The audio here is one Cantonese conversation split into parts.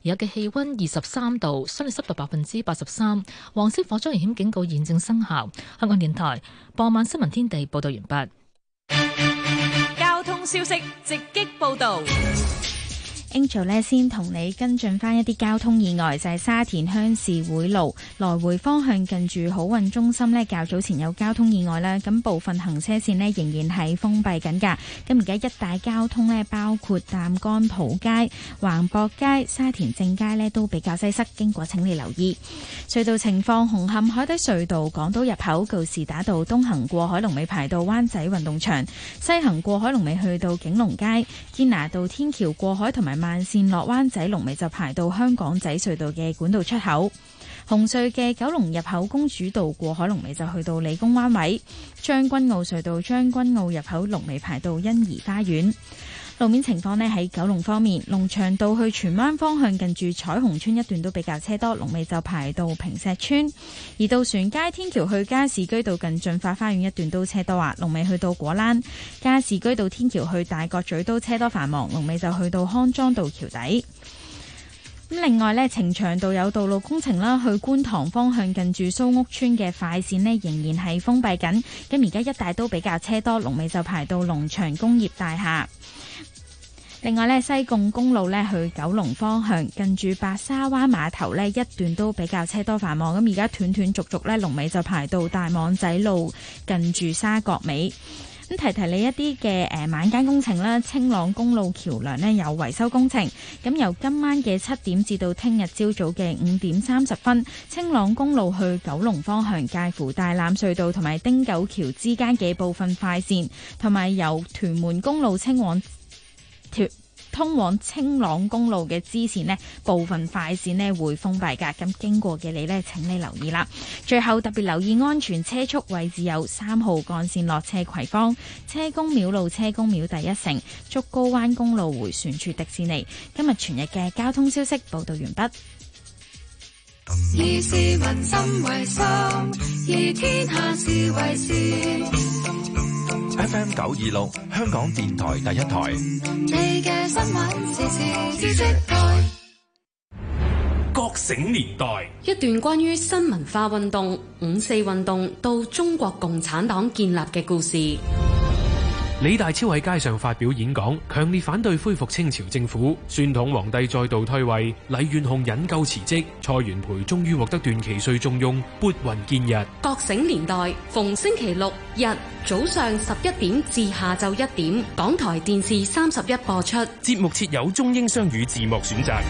而家嘅氣溫23度，相對濕度83%，黃色火災危險警告現正生效。香港電台傍晚新聞天地報道完畢。 交通消息直擊報道。 Angel 呢先同你跟進翻一啲交通意外，就係沙田鄉事會路來回方向近住好運中心呢，較早前有交通意外啦，咁部分行車線呢仍然係封閉緊㗎。咁而家一帶交通呢，包括擔桿埔街、橫博街、沙田正街呢都比較擠塞，經過請你留意。隧道情況：紅磡海底隧道港島入口告士打道東行過海龍尾排到灣仔運動場，西行過海龍尾去到景隆街、堅拿道天橋過海同埋慢線落灣仔龍尾就排到香港仔隧道嘅管道出口。紅隧嘅九龍入口公主道過海龍尾就去到理工灣位。將軍澳隧道將軍澳入口龍尾排到欣怡花園。路面情況呢，喺九龍方面，龍翔道去荃灣方向近住彩虹村一段都比較車多，龍尾就排到坪石村。而渡船街天橋去加士居道近駿發花園一段都車多啊，龍尾去到果欄。加士居道天橋去大角咀都車多繁忙，龍尾就去到康莊道橋底。另外呢，呈祥道有道路工程啦，去觀塘方向近住蘇屋村嘅快線呢仍然係封閉緊，咁而家一帶都比較車多，龍尾就排到龍翔工業大廈。另外呢，西貢公路呢去九龍方向近住白沙灣碼頭呢一段都比較車多繁忙，咁而家斷斷續續呢龍尾就排到大網仔路近住沙角尾。咁提提你一啲嘅晚間工程啦，青朗公路橋梁呢有維修工程，咁由今晚嘅7點至到聽日朝早嘅5點30分，青朗公路去九龍方向介乎大欖隧道同埋汀九橋之間嘅部分快線，同埋由屯門公路通往青朗公路嘅支線呢部分快線呢會封閉㗎，咁經過嘅你呢請你留意啦。最後特別留意安全車速位置有3號幹線落斜葵芳、車公廟路車公廟第一城、竹篙灣公路迴旋處迪士尼。今日全日嘅交通消息報道完畢。 以市民心為心，以天下事為事。 FM 926香港電台第一台。 你嘅新聞時事知識台。 覺醒年代， 一段關於新文化運動、5·4運動到中國共產黨建立嘅故事。 李大釗喺街上發表演講，強烈反對恢復清朝政府，宣統皇帝再度退位，黎元洪引咎辭職，蔡元培終於獲得段祺瑞重用，撥雲見日。 覺醒年代逢星期六日早上11點至下晝1點，港台電視31播出。 節目設有中英雙語字幕選擇。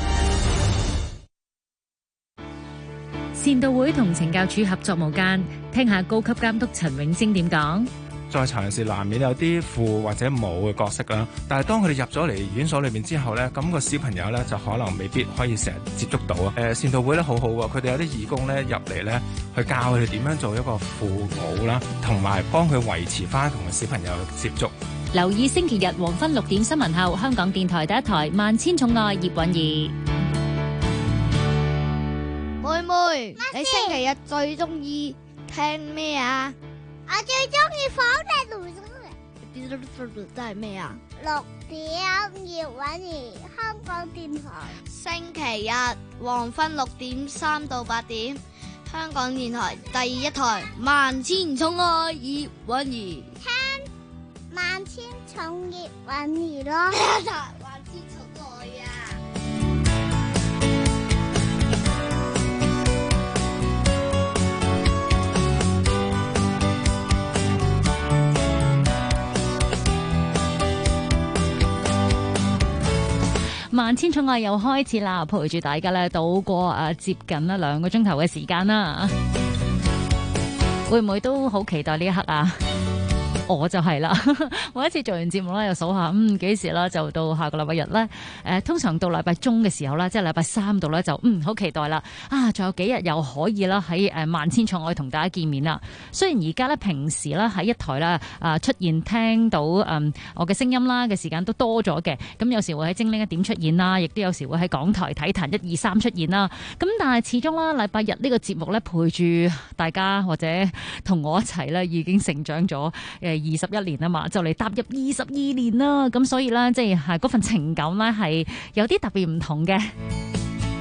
善道會同懲教署合作無間，聽下高級監督陳永貞點講。 在囚人士難免有啲父或者母嘅角色啦，但係當佢哋入咗嚟院所裏面之後咧，咁個小朋友咧就可能未必可以成日接觸到啊。善道會咧好好喎，佢哋有啲義工咧入嚟咧去教佢哋點樣做一個父母啦，同埋幫佢維持翻同個小朋友接觸。 留意星期日黃昏6點新聞後，香港電台第一台《萬千寵愛葉韻儀》。 妹妹，你星期日最中意聽咩啊？ 我最中意放隻盧松嘅，真係咩啊 ？6點葉韻儀，香港電台。 星期日黃昏6點3到8點，香港電台第一台《萬千寵愛葉韻儀》。 聽萬千寵葉韻儀咯。 萬千寵愛啊！ 萬千寵愛又開始啦，陪住大家咧度過接近2個鐘頭嘅時間啦，會唔會都好期待呢一刻啊？我就係啦，每一次做完節目咧，又數下幾時啦，就到下個禮拜日咧。通常到禮拜中嘅時候啦，即係禮拜3度咧，就好期待啦。仲有幾日又可以啦，喺萬千寵愛同大家見面啦。雖然而家咧平時咧喺一台啦出現聽到我嘅聲音啦嘅時間都多咗嘅，咁有時會喺精靈1點出現啦，亦都有時會喺港台體壇1、2、3出現啦。咁但係始終啦，禮拜日呢個節目咧陪住大家或者同我一齊咧，已經成長咗21年啊嘛，就嚟踏入22年啦，咁所以咧，即係嗰份情感咧係有啲特別唔同嘅。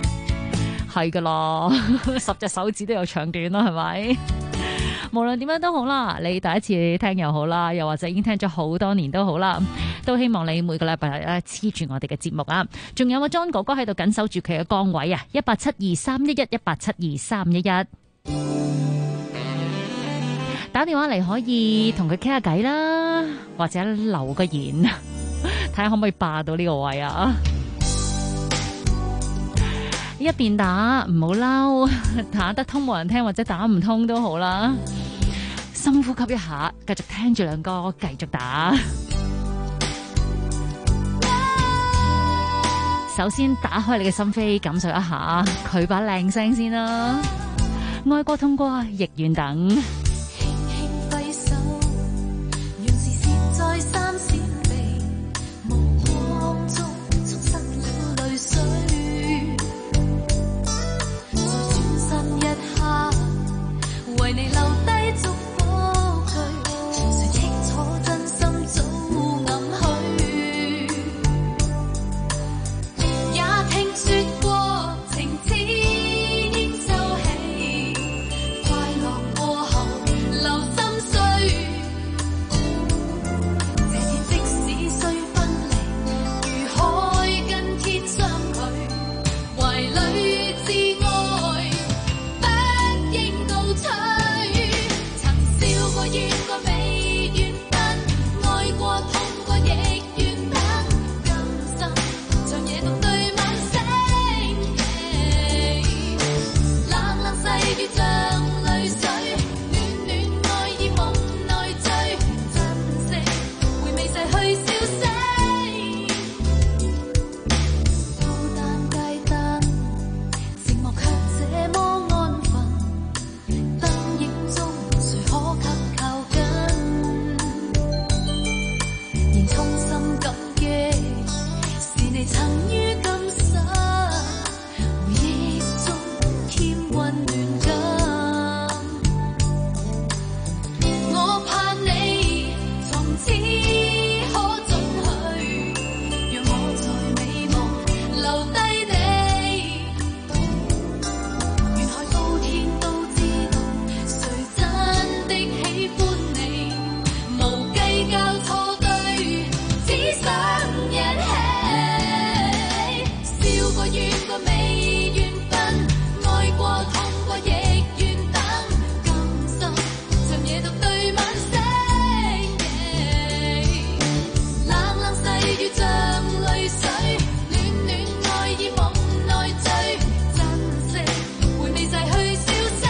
係噶啦，10隻手指都有長短啦，係咪？無論點樣都好啦，你第一次聽又好啦，又或者已經聽咗好多年都好啦，都希望你每個禮拜咧黐住我哋嘅節目啊！仲有個 John 哥哥喺度緊守住佢嘅崗位啊！1872311，1872311，打電話嚟可以同佢傾下偈啦，或者留個言，睇下可唔可以霸到呢個位啊！一邊打唔好嬲，打得通冇人聽或者打唔通都好啦，深呼吸一下，繼續聽住兩歌，繼續打。首先打開你嘅心扉，感受一下佢把靚聲先啦。愛過痛過亦願等。 輕輕揮手，讓視線再三閃避，目光中沖失了淚水。一刻，為你留低祝福句，誰清楚真心早暗許？也聽說過情只應收起，快樂過後留心碎。這天即使須分離，如海跟天相距，懷裡至愛。怨過未願分，愛過痛過亦願等，今生長夜獨對晚星期，冷冷細雨像淚水，暖暖愛意夢內醉，珍惜回味逝去笑聲，孤單街燈，寂寞卻這麼安分，燈影中誰可給衷心感激，是你曾於今生回憶中添溫暖感。我盼你從此可總許，讓我在美夢留低你。沿海高天都知道，誰真的喜歡你，無計較錯。只想一起，笑過怨過未願分，愛過痛過亦願等，今生長夜獨對晚星期，冷冷細雨像淚水，暖暖愛意夢內醉，珍惜回味逝去笑聲。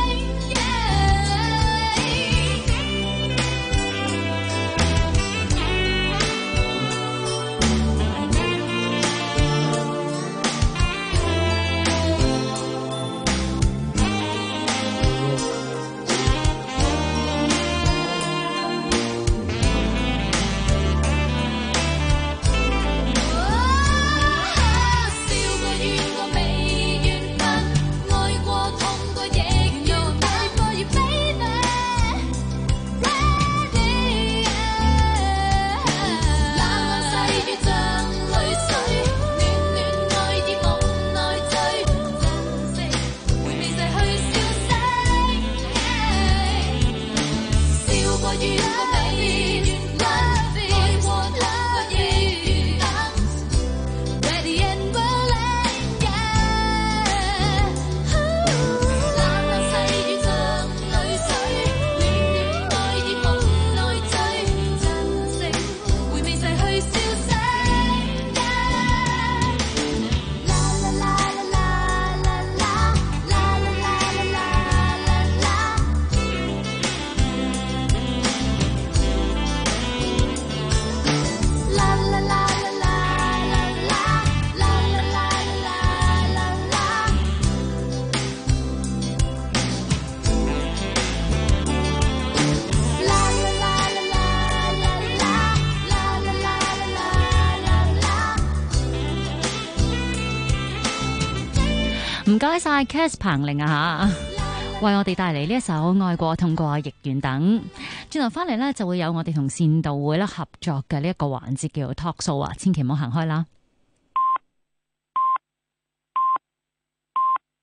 唔該晒 Cass 彭玲啊吓，為我哋帶嚟呢一首《愛過痛過亦願等》。轉頭翻嚟咧，就會有我哋同善導會咧合作嘅呢一個環節叫做 Talk Show 啊，千祈唔好行開啦。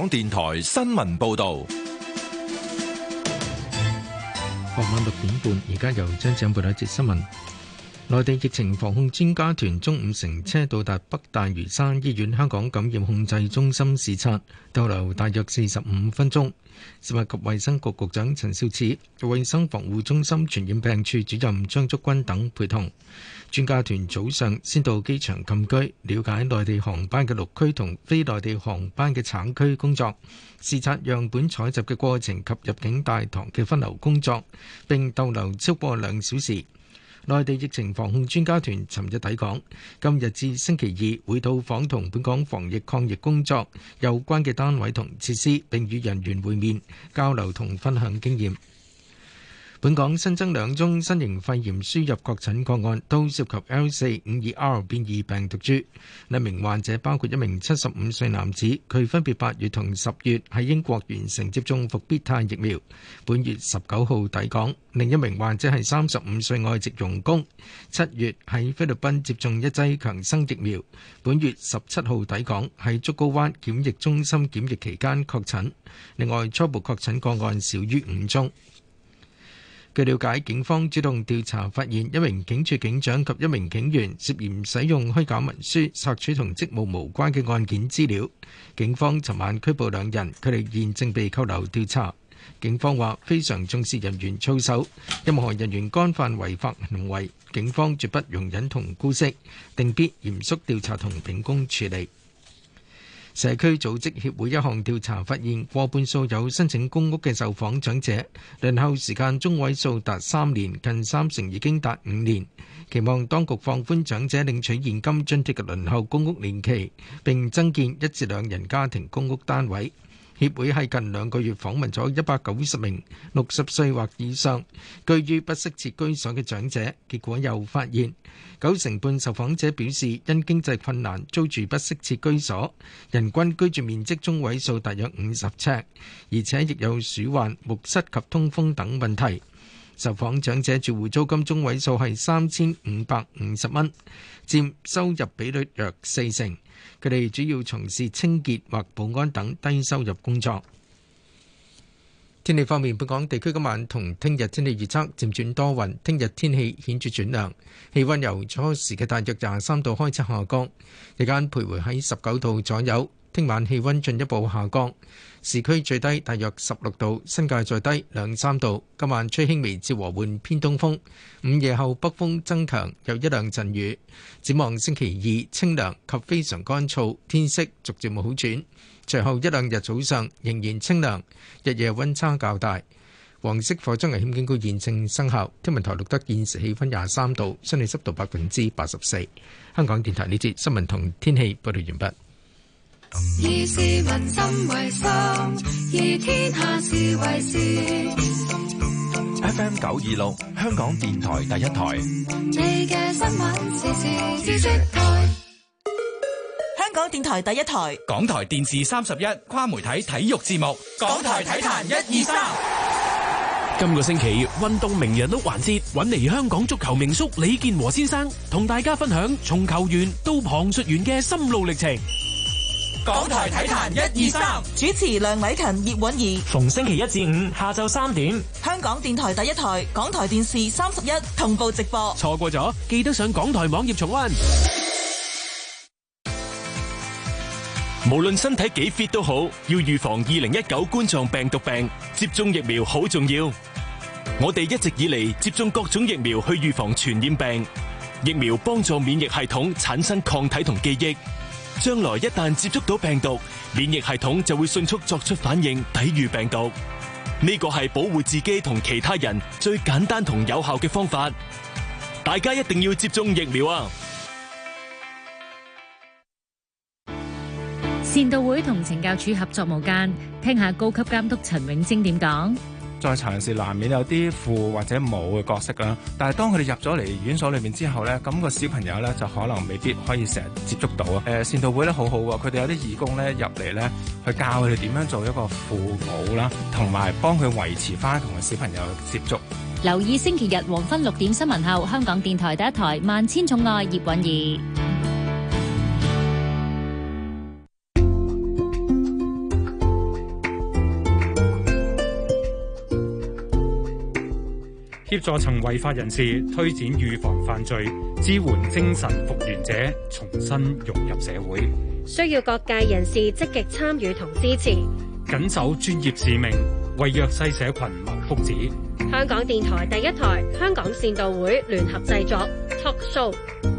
港電台新聞報道。 傍晚6點半，而家由張展報道一節新聞。內地疫情防控專家團中午乘車到達北大嶼山醫院香港感染控制中心視察，逗留大約45分鐘。食物及衛生局局長陳肇始、衛生防護中心傳染病處主任張竹君等陪同。專家團早上先到機場禁區，了解內地航班嘅陸區同非內地航班嘅橙區工作，視察樣本採集嘅過程及入境大堂嘅分流工作，並逗留超過2小時。內地疫情防控專家團尋日抵港，今日至星期二會到訪同本港防疫抗疫工作有關嘅單位同設施，並與人員會面、交流同分享經驗。本港新增2宗新型肺炎輸入確診個案，都涉及 L452R 變異病毒株。兩名患者包括一名75歲男子，佢分別8月同10月喺英國完成接種復必泰疫苗，本月19號抵港。另一名患者係35歲外籍傭工，7月喺菲律賓接種1劑強生疫苗，本月17號抵港，喺竹篙灣檢疫中心檢疫期間確診。另外，初步確診個案少於5宗。據了解，警方主動調查發現一名警署警長及一名警員涉嫌使用虛假文書索取同職務無關嘅案件資料。警方尋晚拘捕2人，佢哋現正被扣留調查。警方話非常重視人員操守，任何人員干犯違法行為，警方絕不容忍同姑息，定必嚴肅調查同秉公處理。社區組織協會一項調查發現，過半數有申請公屋嘅受訪長者，輪候時間中位數達3年，近30%已經達5年。期望當局放寬長者領取現金津貼嘅輪候公屋年期，並增建1至2人家庭公屋單位。協會喺近2個月訪問咗190名60歲或以上居於不適切居所嘅長者，結果又發現90半受訪者表示因經濟困難租住不適切居所，人均居住面積中位數大約50尺，而且亦有鼠患、木蝨及通風等問題。受訪長者住戶租金中位數係3550蚊，佔收入比率約40%。佢哋主要從事清潔或保安等低收入工作。天氣方面，本港地區今晚同聽日天氣預測漸轉多雲，聽日天氣顯著轉涼，氣溫由初時嘅大約23度開始下降，日間徘徊喺19度左右。聽晚氣溫進一步下降，市區最低大約16度，新界再低2-3度。今晚吹輕微至和緩偏東風，午夜後北風增強，有1-2陣雨。展望星期2清涼及非常乾燥，天色逐漸好轉。隨後1-2日早上仍然清涼，日夜溫差較大。黃色火災危險警告現正生效。天文台錄得現時氣溫23度，相對濕度84%。香港電台呢節新聞同天氣報道完畢。 以市民心為心，以天下事為事。 FM 926，香港電台第一台。 你嘅新聞時事知識台。 香港電台第一台， 港台電視31跨媒體體育節目， 港台體壇1、2、3。 今個星期運動名人屋環節，搵嚟香港足球名宿李健和先生，同大家分享從球員到旁述員嘅心路歷程。 港台體壇1、2、3，主持梁偉勤、葉韻儀， 逢星期1至5下晝3點， 香港電台第一台，港台電視31同步直播。 錯過咗，記得上港台網頁重溫。 無論身體幾 fit 都好，要預防2019冠狀病毒病，接種疫苗好重要。我哋一直以嚟接種各種疫苗去預防傳染病，疫苗幫助免疫系統產生抗體同記憶。將來一旦接觸到病毒，免疫系統就會迅速作出反應，抵禦病毒。呢個係保護自己同其他人最簡單同有效嘅方法。大家一定要接種疫苗啊！ 善道會同懲教署合作無間，聽下高級監督陳永晶點講。 在囚人士難免有啲父或者母嘅角色啦，但係當佢哋入咗嚟院所裏面之後咧，咁個小朋友咧就可能未必可以成日接觸到啊。善道會咧好好喎，佢哋有啲義工咧入嚟咧去教佢哋點樣做一個父母啦，同埋幫佢維持翻同個小朋友接觸。 留意星期日黃昏6點新聞後，香港電台第一台萬千寵愛葉韻儀。 協助曾違法人士推展預防犯罪，支援精神復原者重新融入社會。 需要各界人士積極參與同支持， 緊守專業使命，為弱勢社群謀福祉。 香港電台第一台、香港善導會聯合製作 Talk Show。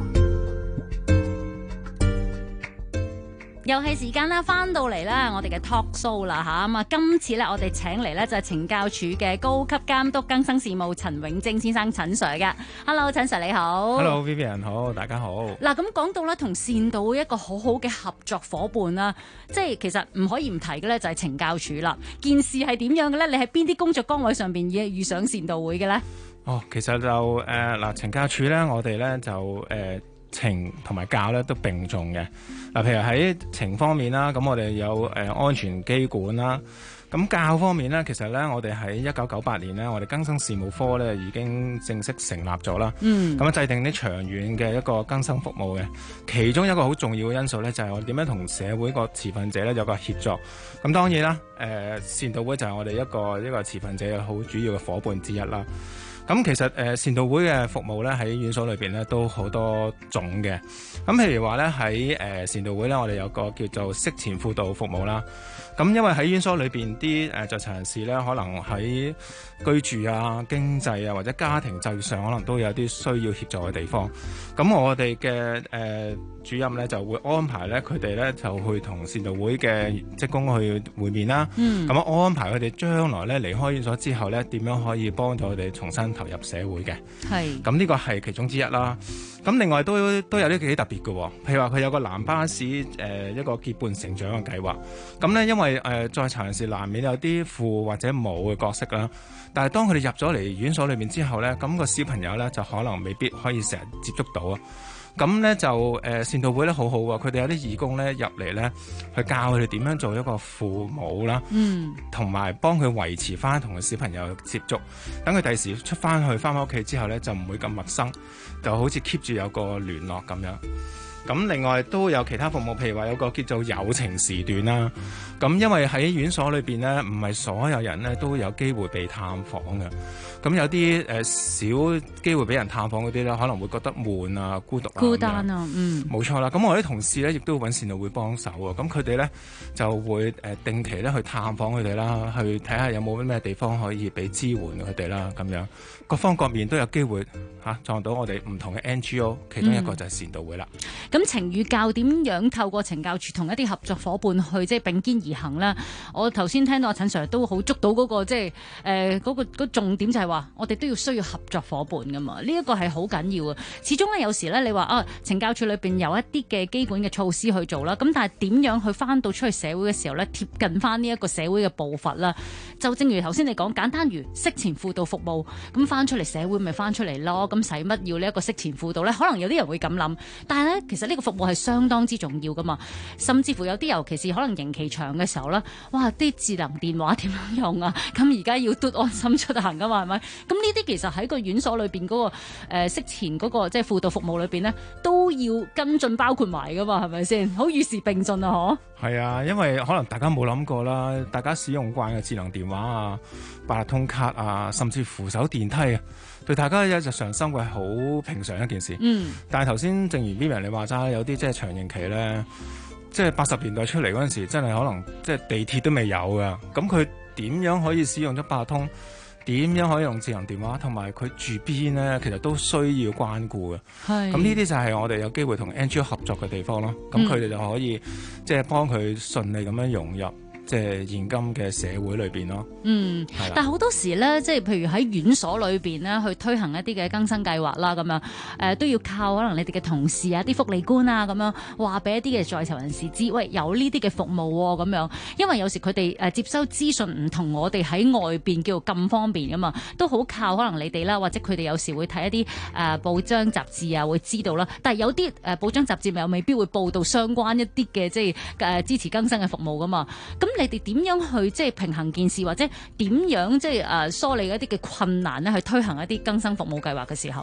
遊戲時間啦，翻到嚟啦，我哋嘅 talk show 啦嚇咁啊！今次咧，我哋請嚟咧就係懲教署嘅高級監督更生事務陳永貞先生，陳 Sir 嘅。Hello， 陳 Sir 你好。 Hello Vivian 好，大家好。 嗱，咁講到咧，同善導會一個好好嘅合作伙伴啦，即係其實唔可以唔提嘅咧，就係懲教署啦。件事係點樣嘅咧？你喺邊啲工作崗位上邊遇上善導會嘅咧？ 哦，其實就嗱，懲教署咧，我哋咧就懲同埋教咧都並重嘅。嗱，譬如喺懲方面啦，咁我哋有安全機管啦。咁教方面咧，其實咧我哋喺1998年咧，我哋更生事務科咧已經正式成立咗啦。咁制定啲長遠嘅一個更生服務嘅。其中一個好重要嘅因素咧，就係我哋點樣同社會個持份者咧有個協作。咁當然啦，善導會就係我哋一個持份者嘅好主要嘅伙伴之一啦。咁其實善導會嘅服務咧喺院所裏邊咧都好多種嘅。咁譬如話咧喺善導會咧，我哋有個叫做適前輔導服務啦。咁因為喺院所裏邊啲在囚人士咧，可能喺居住啊、經濟啊或者家庭就業上，可能都有啲需要協助嘅地方。咁我哋嘅主任咧就會安排咧佢哋咧就去同善導會嘅職工去會面啦。咁安排佢哋將來咧離開院所之後咧，點樣可以幫助佢哋重新投入社會嘅。係。咁呢個係其中之一啦。咁另外都有啲幾特別嘅，譬如話佢有個藍巴士一個結伴成長嘅計劃。咁咧因為在囚人士難免有啲父或者母嘅角色啦，但係當佢哋入咗嚟院所裏面之後咧，咁個小朋友咧就可能未必可以成日接觸到啊。咁咧就善導會咧好好喎，佢哋有啲義工咧入嚟咧去教佢哋點樣做一個父母啦，同埋幫佢維持翻同個小朋友接觸，等佢第時出翻屋企之後咧就唔會咁陌生，就好似 keep 住有個聯絡咁樣。咁另外都有其他服務，譬如話有個叫做友情時段啦。咁因為喺院所裏邊咧，唔係所有人咧都有機會被探訪嘅。咁有啲少機會俾人探訪嗰啲咧，可能會覺得悶啊、孤獨啊。孤單啊，冇錯啦。咁我啲同事咧亦都會揾善導會幫手啊。咁佢哋咧就會定期咧去探訪佢哋啦，去睇下有冇咩地方可以俾支援佢哋啦。咁樣各方各面都有機會撞到我哋唔同嘅 NGO， 其中一個就係善導會啦。 咁懲與教點樣透過懲教署同一啲合作伙伴去即係並肩而行啦？我頭先聽到阿陳 Sir 都好捉到嗰個即係嗰個重點，就係話我哋都要需要合作伙伴噶嘛。呢一個係好緊要啊！始終咧有時咧你話懲教署裏邊有一啲嘅基本嘅措施去做啦，咁但係點樣去翻到出去社會嘅時候咧，貼近翻呢一個社會嘅步伐啦？就正如頭先你講，簡單如適前輔導服務，咁翻出嚟社會咪翻出嚟咯？咁使乜要呢一個適前輔導咧？可能有啲人會咁諗，但係咧其實呢個服務係相當之重要噶嘛，甚至乎有啲尤其是可能刑期長嘅時候啦，哇！啲智能電話點樣用啊？咁而家要嘟安心出行噶嘛，係咪？咁呢啲其實喺個院所裏邊嗰個適前嗰個即係輔導服務裏邊咧，都要跟進包括埋噶嘛，係咪先？好與時並進啊！嗬。 係啊，因為可能大家冇諗過啦，大家使用慣嘅智能電話啊、八達通卡啊，甚至扶手電梯啊，對大家日常生活係好平常一件事。但係頭先正如 Vivian 你話齋，有啲即係長刑期咧，即係80年代出嚟嗰陣時，真係可能即係地鐵都未有噶。咁佢點樣可以使用咗八達通？點樣可以用智能電話？同埋佢住邊咧，其實都需要關顧嘅。咁呢啲就係我哋有機會同 NGO 合作嘅地方咯。咁佢哋就可以即係幫佢順利咁樣融入即係現今嘅社會裏邊咯。 但係好多時咧，即係譬如喺院所裏邊咧，去推行一啲嘅更生計劃啦，咁樣都要靠可能你哋嘅同事啊、啲福利官啊咁樣話俾一啲嘅在囚人士知，喂，有呢啲嘅服務喎咁樣。因為有時佢哋接收資訊唔同我哋喺外邊叫做咁方便噶嘛，都好靠可能你哋啦，或者佢哋有時會睇一啲報章雜誌啊，會知道啦。但係有啲報章雜誌又未必會報導相關一啲嘅即係支持更生嘅服務噶嘛。咁你哋點樣去即係平衡件事，或者點樣即係梳理一啲嘅困難咧，去推行一啲更生服務計劃嘅時候？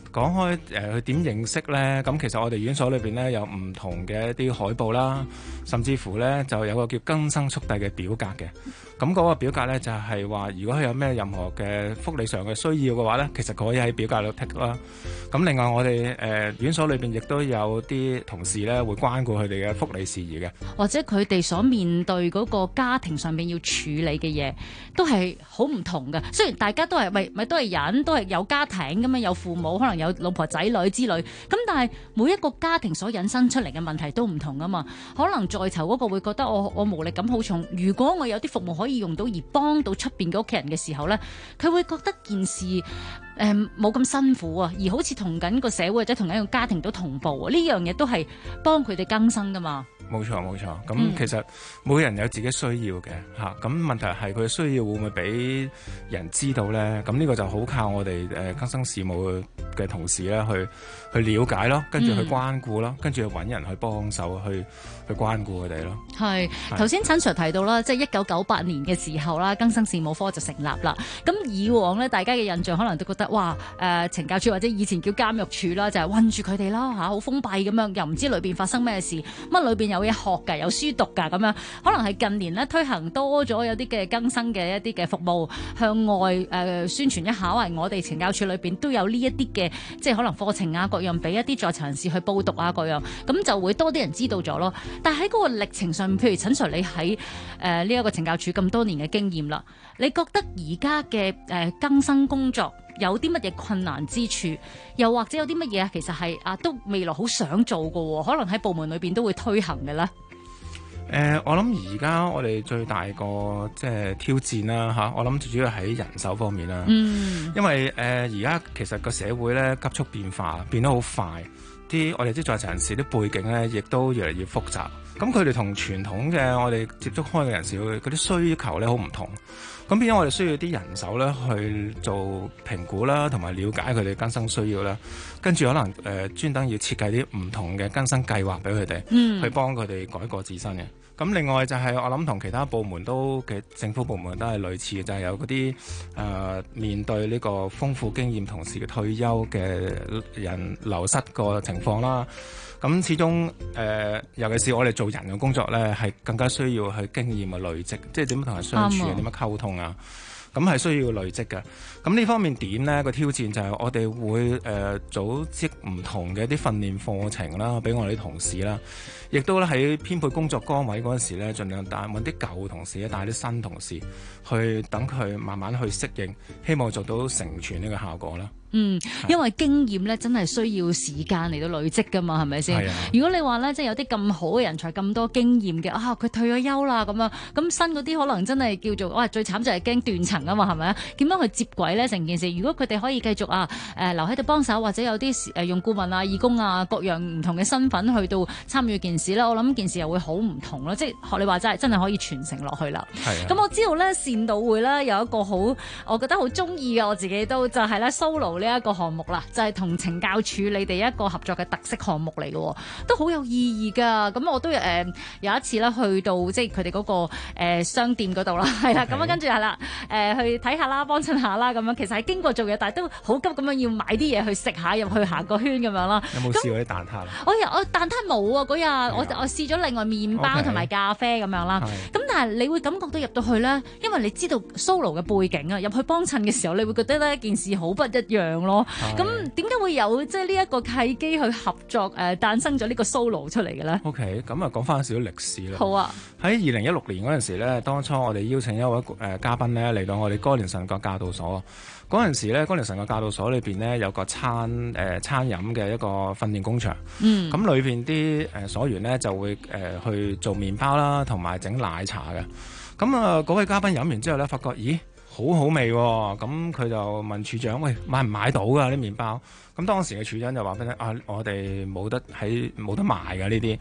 講開佢點認識咧？咁其實我哋院所裏邊咧有唔同嘅一啲海報啦，甚至乎咧就有個叫更生速遞嘅表格嘅。咁嗰個表格咧就係話，如果佢有咩任何嘅福利上嘅需要嘅話咧，其實佢可以喺表格度剔啦。咁另外我哋院所裏邊亦都有啲同事咧會關顧佢哋嘅福利事宜嘅， 或者佢哋所面對嗰個家庭上面要處理嘅嘢，都係好唔同嘅。雖然大家都係咪都係人，都係有家庭咁樣，有父母，可能有老婆仔女之類。咁但係每一個家庭所引申出嚟嘅問題都唔同啊嘛。可能在囚嗰個會覺得我無力感好重。如果我有啲服務可以用到而幫到出邊嘅屋企人嘅時候咧，佢會覺得件事冇咁辛苦啊，而好似同緊個社會或者同緊個家庭都同步啊。呢樣嘢都係幫佢哋更生噶嘛。 冇錯冇錯，咁其實每個人有自己需要嘅嚇，咁問題係佢需要會唔會俾人知道咧？咁呢個就好靠我哋更生事務嘅同事咧去了解咯，跟住去關顧咯，跟住去揾人去幫手去關顧佢哋咯。係頭先陳 Sir 提到啦，即係1998年嘅時候啦，更生事務科就成立啦。咁以往咧，大家嘅印象可能都覺得哇懲教處或者以前叫監獄處啦，就係韞住佢哋啦嚇，好封閉咁樣，又唔知裏邊發生咩事，乜裏邊有嘢學㗎，有書讀㗎咁樣。可能係近年咧推行多咗有啲嘅更生嘅一啲嘅服務，向外宣傳一下，話我哋懲教處裏邊都有呢一啲嘅，即係可能課程啊各樣，俾一啲在囚人士去報讀啊各樣，咁就會多啲人知道咗咯。但係喺嗰個歷程上面，譬如陳 Sir 你喺呢一個懲教處咁多年嘅經驗啦，你覺得而家嘅更生工作有啲乜嘢困難之處，又或者有啲乜嘢其實係都未來好想做嘅，可能喺部門裏邊都會推行嘅咧？ 我諗而家我哋最大個即係挑戰啦嚇，我諗最主要喺人手方面啦。因為而家其實個社會咧急速變化，變得好快，我哋啲在囚人士啲背景咧亦都越嚟越複雜。咁佢哋同傳統嘅我哋接觸開嘅人士嗰啲需求咧好唔同。咁變咗我哋需要啲人手咧去做評估啦，同埋了解佢哋更生需要啦。跟住可能專登要設計啲唔同嘅更生計劃俾佢哋，去幫佢哋改過自身嘅。咁另外就係我諗同其他部門嘅政府部門都係類似嘅，就係有嗰啲面對呢個豐富經驗同事嘅退休嘅人流失個情況啦。咁始終尤其是我哋做人嘅工作咧，係更加需要去經驗嘅累積，即係點樣同人相處啊，點樣溝通啊，咁係需要累積嘅。咁呢方面點咧個挑戰就係我哋會組織唔同嘅一啲訓練課程啦，俾我哋啲同事啦，亦都咧喺編配工作崗位嗰陣時咧，盡量揾啲舊同事咧，帶啲新同事去等佢慢慢去適應，希望做到成全呢個效果啦。 因為經驗咧真係需要時間嚟到累積噶嘛，係咪先？如果你話咧，即係有啲咁好嘅人才，咁多經驗嘅佢退咗休啦咁樣，咁新嗰啲可能真係叫做最慘就係驚斷層啊嘛，係咪啊？點樣去接軌咧成件事？如果佢哋可以繼續留喺度幫手，或者有啲用顧問啊、義工啊各樣唔同嘅身份去到參與件事咧，我諗件事又會好唔同咯。即係學你話齋，真係可以傳承落去啦。咁我知道咧，善導會咧有一個好，我覺得好中意嘅，我自己都就係咧 solo。呢一個項目啦，就係同懲教處你哋一個合作嘅特色項目嚟嘅，都好有意義噶。咁我都有一次咧去到即係佢哋嗰個商店嗰度啦，係啦，咁啊跟住係啦，去睇下啦，幫襯下啦，咁樣其實係經過做嘢，但係都好急咁樣要買啲嘢去食下，入去行個圈咁樣啦。 有冇試過啲蛋撻啊？ 我蛋撻冇啊，嗰日我試咗另外麵包同埋咖啡咁樣啦。咁但係你會感覺到入到去咧，因為你知道 solo 嘅背景啊，入去幫襯嘅時候，你會覺得呢件事好不一樣。咁點解會有即係呢一個契機去合作誕生咗呢個 solo 出嚟嘅咧 ？OK， 咁啊講翻少少歷史啦。 好啊！ 喺2016年嗰陣時咧，當初我哋邀請一位嘉賓咧嚟到我哋哥連臣角教導所。嗰陣時咧，哥連臣角教導所裏邊咧有個餐飲嘅一個訓練工場。咁裏邊啲所員咧就會去做麵包啦，同埋整奶茶嘅。咁嗰位嘉賓飲完之後咧，發覺咦，好好味喎！咁佢就問處長：喂，買唔買到㗎啲麵包？咁當時嘅處長就話俾你我哋冇得賣㗎呢啲。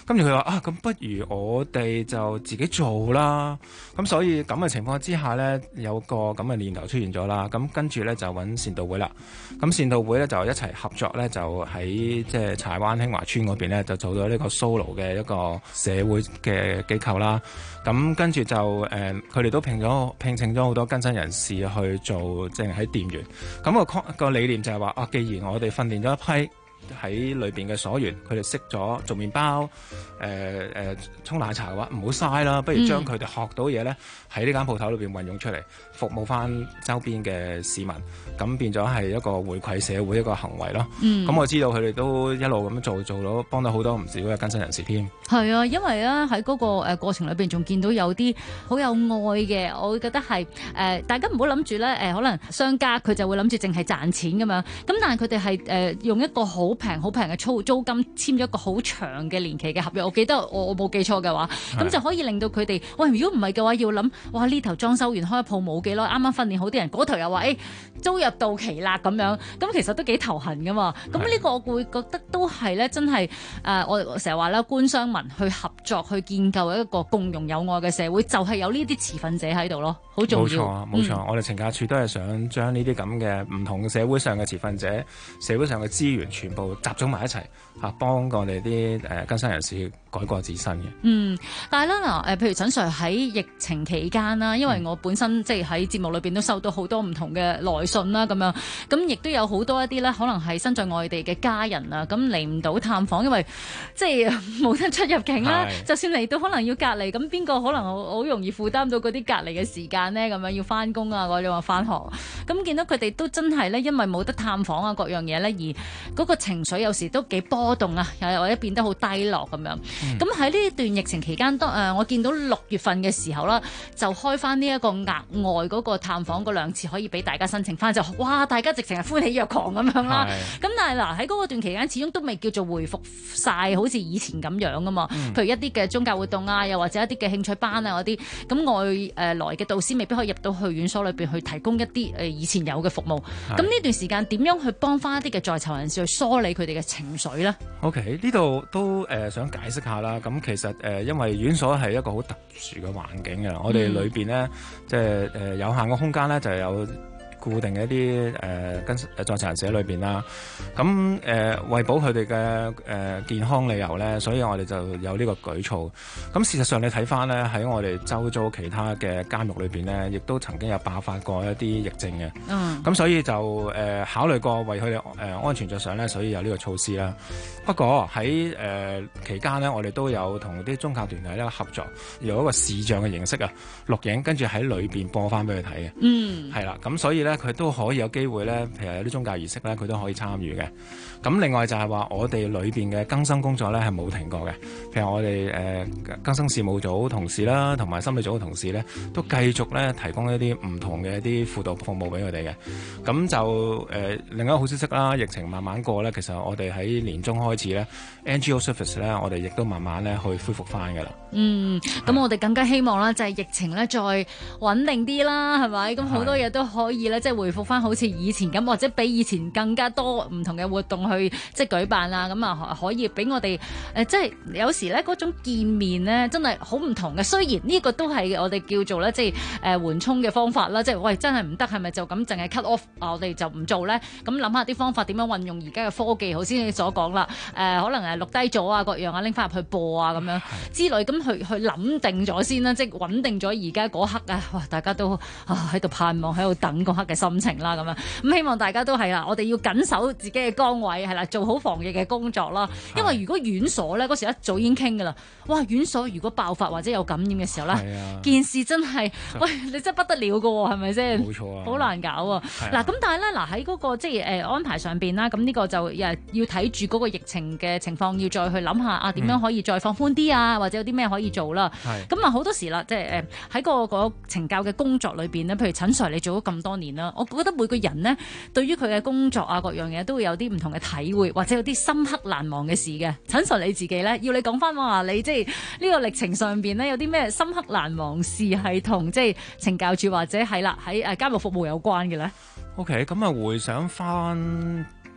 跟住佢話啊，咁不如我哋就自己做啦。咁所以咁嘅情況之下呢，有個咁嘅念頭出現咗啦。咁跟住呢，就揾善道會啦。咁善道會呢，就一齊合作呢，就喺即係柴灣興華村嗰邊呢，就做咗呢個 solo 嘅一個社會嘅機構啦。咁跟住就佢哋都聘請咗好多更新人士去做，即係喺店員。咁個理念就係話啊，既然我哋訓練咗一批喺裏邊嘅所員，佢哋識咗做麵包、沖奶茶嘅話，唔好嘥啦，不如將佢哋學到嘢咧喺呢間鋪頭裏邊運用出嚟，服務翻周邊嘅市民，咁變咗係一個回饋社會一個行為咯。咁我知道佢哋都一路咁做咗，幫到好多唔少嘅更新人士添。 係啊，因為咧喺嗰個過程裏邊仲見到有啲好有愛嘅，我會覺得係大家唔好諗住咧可能商家佢就會諗住淨係賺錢咁樣，咁但係佢哋係用一個好平嘅租金簽咗一個好長嘅年期嘅合約。我記得我冇記錯嘅話，咁就可以令到佢哋喂，如果唔係嘅話要諗，哇呢頭裝修完開鋪冇幾耐，啱啱訓練好啲人，嗰頭又話租約到期啦咁樣，咁其實都幾頭痕噶嘛。咁呢個我會覺得都係咧，真係我成日話啦，官商民去合作去建構一個共融友愛嘅社會，就係有呢啲持份者喺度咯，好重要。 冇錯，我哋懲教署都係想將呢啲咁嘅唔同社會上嘅持份者、社會上嘅資源全部集中埋一齊嚇，幫我哋啲更新人士改過自身嘅。 但係咧嗱譬如陳 Sir 喺疫情期間啦，因為我本身即係喺節目裏邊都收到好多唔同嘅來信啦，咁樣咁亦都有好多一啲咧，可能係身在外地嘅家人啊，咁嚟唔到探訪，因為即係冇得出入境啦。就算嚟到可能要隔離，咁邊個可能好容易負擔到嗰啲隔離嘅時間呢？咁樣要翻工啊，或者話翻學，咁見到佢哋都真係咧，因為冇得探訪啊，各樣嘢咧，而嗰個情緒有時都幾波動啊，又或者變得好低落咁樣。咁喺呢段疫情期間，我見到6月份嘅時候啦，就開翻呢一個額外嗰個探訪嗰2次可以俾大家申請翻，就哇大家直情係歡喜若狂咁樣啦。咁但係嗱喺嗰個段期間，始終都未叫做回復晒好似以前咁樣噶嘛。譬如一啲嘅宗教活動啊，又或者一啲嘅興趣班啊嗰啲，咁外來嘅導師未必可以入到去院所裏邊去提供一啲以前有嘅服務。咁呢段時間點樣去幫翻一啲嘅在囚人士去梳理佢哋嘅情緒咧 ？OK， 呢度都想解釋下啦。咁其實因為院所係一個好特殊嘅環境嘅，我哋裏邊咧即係有限嘅空間咧，就有固定嘅一啲在囚人士喺裏邊啦。咁為保佢哋嘅健康理由咧，所以我哋就有呢個舉措。咁事實上你睇翻咧，喺我哋周遭其他嘅監獄裏邊咧，亦都曾經有爆發過一啲疫症嘅。咁所以就考慮過為佢哋安全着想咧，所以有呢個措施啦。不過喺期間咧，我哋都有同啲宗教團體咧合作，有一個視像嘅形式啊，錄影跟住喺裏邊播翻俾佢睇嘅。係啦，咁所以咧佢都可以有機會咧，譬如有啲宗教儀式咧，佢都可以參與嘅。咁另外就係話，我哋裏邊嘅更生工作咧係冇停過嘅。譬如我哋更生事務組同事啦，同埋心理組嘅同事咧，都繼續咧提供一啲唔同嘅一啲輔導服務俾佢哋嘅。咁就另一個好消息啦，疫情慢慢過咧，其實我哋喺年中開始咧 NGO service 咧，我哋亦都慢慢咧去恢復翻㗎啦。 咁我哋更加希望啦，就係疫情咧再穩定啲啦，係咪？咁好多嘢都可以咧，即係恢復翻好似以前咁，或者比以前更加多唔同嘅活動去即係舉辦啦。咁啊可以俾我哋即係有時咧嗰種見面咧真係好唔同嘅。雖然呢個都係我哋叫做咧即係緩衝嘅方法啦，即係喂真係唔得係咪就咁淨係 cut off 我哋就唔做咧？咁諗下啲方法點樣運用而家嘅科技，好似你所講啦，可能錄低咗啊各樣啊拎翻入去播啊咁樣之類，咁去諗定咗先啦，即係穩定咗而家嗰刻啊，哇大家都喺度盼望喺度等嗰刻嘅心情啦咁樣。咁希望大家都係啦，我哋要緊守自己嘅崗位係啦，做好防疫嘅工作啦。因為如果院所咧嗰時一早已經傾㗎啦，哇院所如果爆發或者有感染嘅時候咧，件事真係喂你真係不得了㗎喎，係咪先？冇錯啊，好難搞啊。嗱咁但係咧喺嗰個即係安排上邊啦，咁呢個就要睇住嗰個疫情嘅情況，要再去諗下啊點樣可以再放寬啲啊，或者有啲咩可以做啦。咁啊好多時啦，即係喺個懲教嘅工作裏邊咧，譬如陳 Sir 你做咗咁多年啦，我覺得每個人呢對於佢嘅工作啊各樣嘢都會有啲唔同嘅體會，或者有啲深刻難忘嘅事嘅。陳 Sir 你自己咧，要你講翻話你即係呢個歷程上邊呢，有啲咩深刻難忘事係同即係懲教處或者係啦喺監獄服務有關嘅咧？ OK， 咁啊回想翻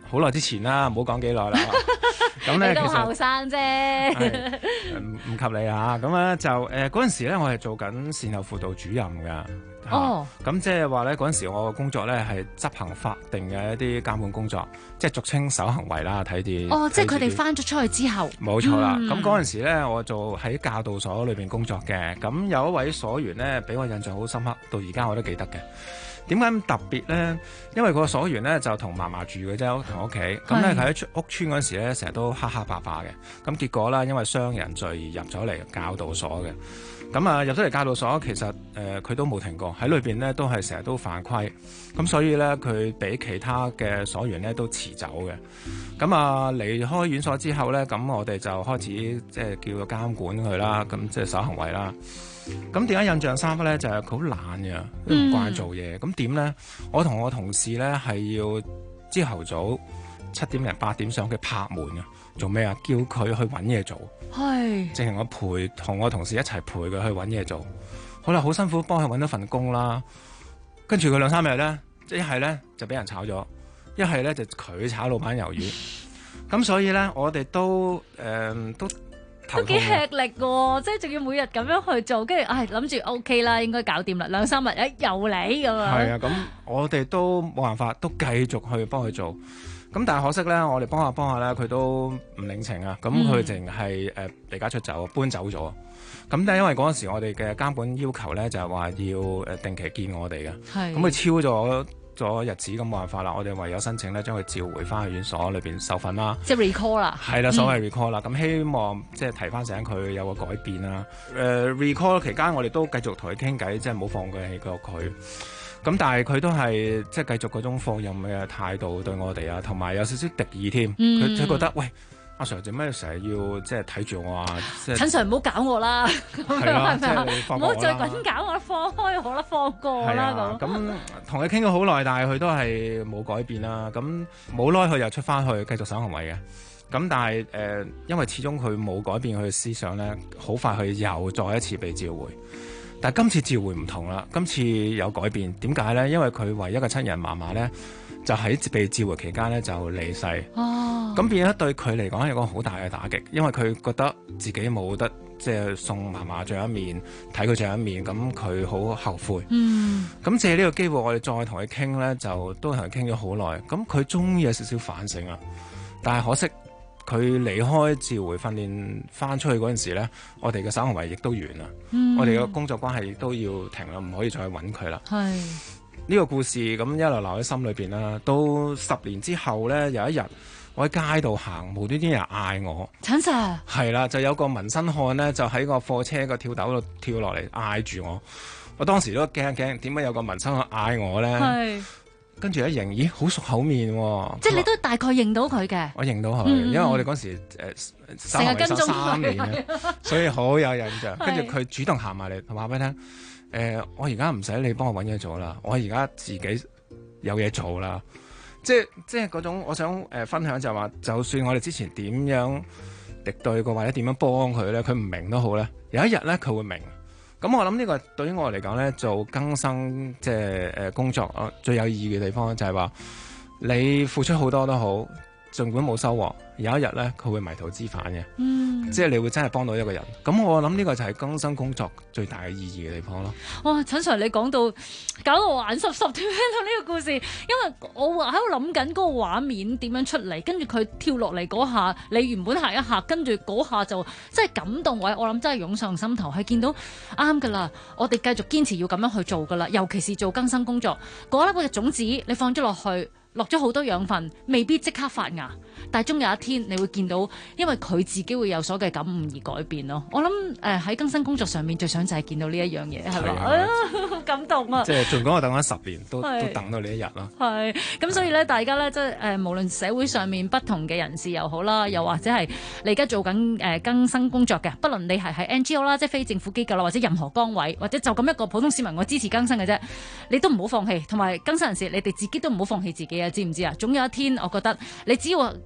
好耐之前啦，唔好講幾耐啦。咁咧你都其實後生啫， 唔及你啊。咁咧就嗰陣時咧，我係做緊善後輔導主任㗎。 哦， 咁即係話咧，嗰陣時我嘅工作咧係執行法定嘅一啲監管工作，即係俗稱守行為啦，睇啲。 哦，即係佢哋翻咗出去之後。 冇錯啦，咁嗰陣時咧，我做喺教導所裏邊工作嘅，咁有一位所員咧，俾我印象好深刻，到而家我都記得嘅。點解咁特別咧？因為個所員咧就同嫲嫲住嘅啫，同屋企。咁咧佢喺屋邨嗰陣時咧，成日都黑黑白白嘅。咁結果啦，因為傷人罪而入咗嚟教導所嘅。咁啊入咗嚟教導所，其實佢都冇停過喺裏邊咧，都係成日都犯規。咁所以咧，佢比其他嘅所員咧都遲走嘅。咁啊離開院所之後咧，咁我哋就開始即係叫個監管佢啦，咁即係守行為啦。咁點解印象深刻咧？就係佢好懶嘅，都唔慣做嘢。咁點咧？我同我同事咧係要朝頭早7點零8點上去拍門啊！做咩啊？叫佢去揾嘢做。係。淨係我同我同事一齊陪佢去揾嘢做。好啦，好辛苦幫佢揾到份工啦。跟住佢2-3日咧，即一係咧就俾人炒咗，一係咧就佢炒老闆魷魚。咁所以咧，我哋都都幾吃力喎，即係仲要每日咁樣去做，跟住諗住 OK 啦，應該搞掂啦，2-3日又嚟咁啊。 係啊，咁我哋都冇辦法，都繼續去幫佢做。咁但係可惜咧，我哋幫下咧，佢都唔領情啊。咁佢淨係離家出走，搬走咗。咁但係因為嗰陣時我哋嘅監管要求咧，就係話要定期見我哋嘅。係。咁佢超咗日子，咁冇辦法啦，我哋唯有申請咧，將佢召回翻去院所裏邊受訓啦。 即係 recall 啦。係啦，所謂 recall 啦。咁希望即係提翻醒佢有個改變啦。recall 期間，我哋都繼續同佢傾偈，即係冇放棄過佢。咁但係佢都係即係繼續嗰種放任嘅態度對我哋啊，同埋有少少敵意添。佢覺得喂，阿 Sir 做咩成日要即係睇住我啊？陳 Sir 唔好搞我啦，係啦， 係咪唔好再滾搞我啦，放開我啦，放過我啦咁。 咁同佢傾咗好耐，但係佢都係冇改變啦。咁冇耐佢又出翻去繼續守行為嘅。咁但係因為始終佢冇改變佢嘅思想咧，好快佢又再一次被召回。但係今次召回唔同啦，今次有改變。點解咧？因為佢唯一嘅親人嫲嫲咧，就喺被召回期間咧就離世。哦，咁變咗對佢嚟講係一個好大嘅打擊，因為佢覺得自己冇得即係送嫲嫲最後一面，睇佢最後一面，咁佢好後悔。咁借呢個機會，我哋再同佢傾咧，就都同佢傾咗好耐。咁佢終於有少少反省啦，但係可惜。佢離開召回訓練翻出去嗰陣時咧，我哋嘅守行為亦都完啦。我哋嘅工作關係亦都要停啦，唔可以再揾佢啦。係呢個故事咁一路留喺心裏邊啦。到10年之後咧，有一日我喺街度行，無端端有人嗌我。陳 Sir 係啦，就有個紋身漢咧，就喺個貨車個跳斗度跳落嚟嗌住我。我當時都驚一驚，點解有個紋身漢嗌我咧？係。跟住一認，咦，好熟口面喎！ 即係你都大概認到佢嘅。 我認到佢，因為我哋嗰時成日跟蹤 3年，所以好有印象。跟住佢主動行埋嚟，同話俾你聽，我而家唔使你幫我揾嘢做啦，我而家自己有嘢做啦。即係嗰種，我想分享就係話，就算我哋之前點樣敵對過或者點樣幫佢咧，佢唔明都好咧，有一日咧佢會明。咁我諗呢個對於我嚟講咧，做更生即係工作最有意義嘅地方就係話，你付出好多都好，儘管冇收穫，有一日咧佢會迷途知返嘅。即係你會真係幫到一個人。咁我諗呢個就係更生工作最大嘅意義嘅地方咯。 哇，陳 Sir 你講到搞到我眼濕濕，聽到呢個故事，因為我喺度諗緊嗰個畫面點樣出嚟，跟住佢跳落嚟嗰下，你原本嚇一嚇，跟住嗰下就真係感動我諗真係湧上心頭，係見到啱㗎啦，我哋繼續堅持要咁樣去做㗎啦，尤其是做更生工作嗰粒嘅種子，你放咗落去。落咗好多養分，未必即刻發芽，但係終有一天你會見到，因為佢自己會有所嘅感悟而改變咯。我諗喺更生工作上面最想就係見到呢一樣嘢，係咪？好感動啊！ 即係盡管我等咗10年，都等到呢一日咯。 係咁，所以咧，大家咧即係無論社會上面不同嘅人士又好啦，又或者係你而家做緊更生工作嘅，不論你係喺 NGO 啦，即係非政府機構啦，或者任何崗位，或者就咁一個普通市民，我支持更生嘅啫，你都唔好放棄，同埋更生人士，你哋自己都唔好放棄自己啊！知唔知啊？總有一天，我覺得你只要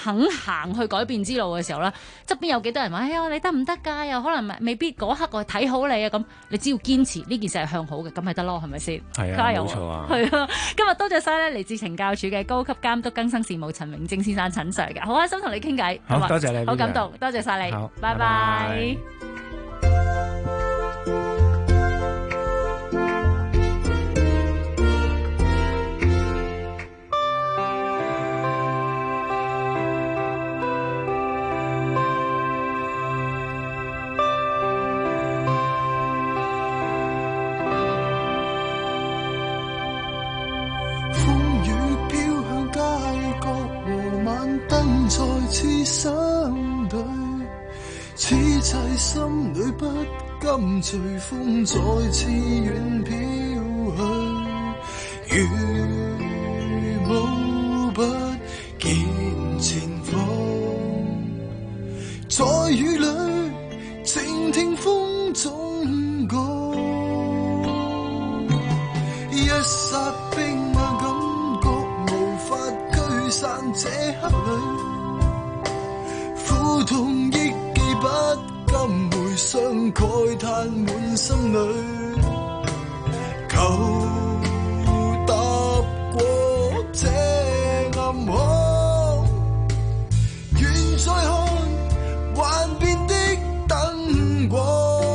肯行去改變之路嘅時候咧，側邊有幾多人話，哎呀你得唔得㗎？又可能未必嗰刻我睇好你啊，咁你只要堅持呢件事係向好嘅，咁咪得咯，係咪先？ 係啊， 加油！ 冇錯啊！ 係啊，今日多謝晒咧嚟自懲教署嘅高級監督更生事務陳永貞先生陳 Sir 嘅，好開心同你傾偈。 好，多謝你， 好感動，多謝晒你， 好， 拜拜。 再次相對，此際心裏不甘隨風再次遠飄去，如霧不見前方，在雨裏靜聽風中講，一剎冰冷感覺無法驅散這刻裏。苦痛憶記不禁回想，慨嘆滿心裏，求踏過這暗巷，願再看幻變的燈光，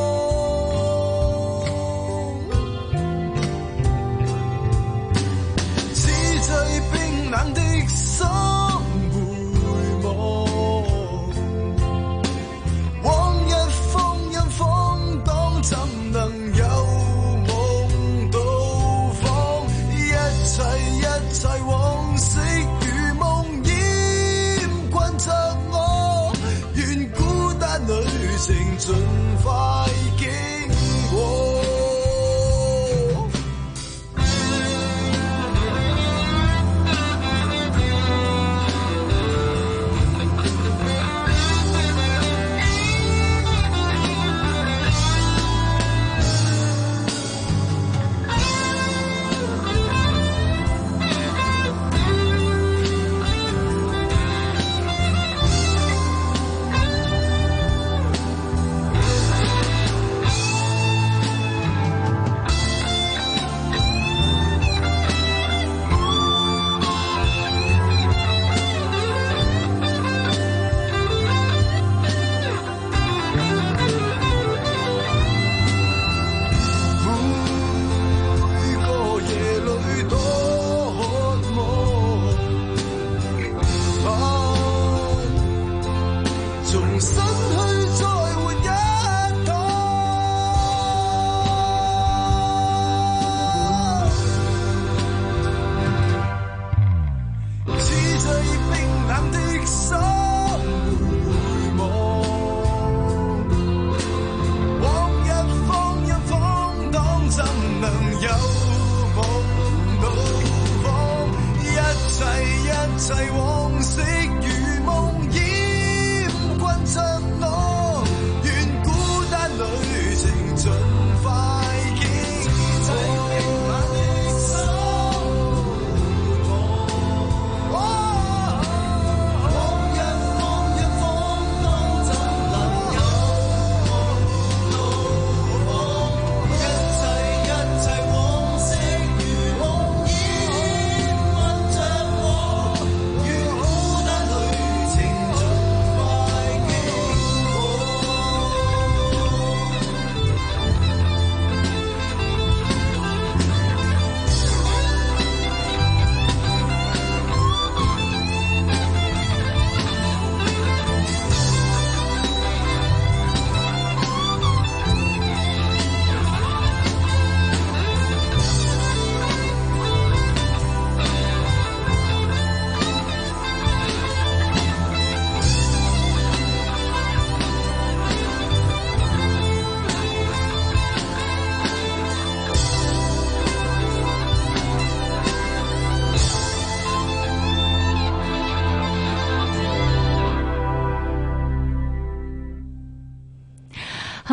此際冰冷的心。盡快經過。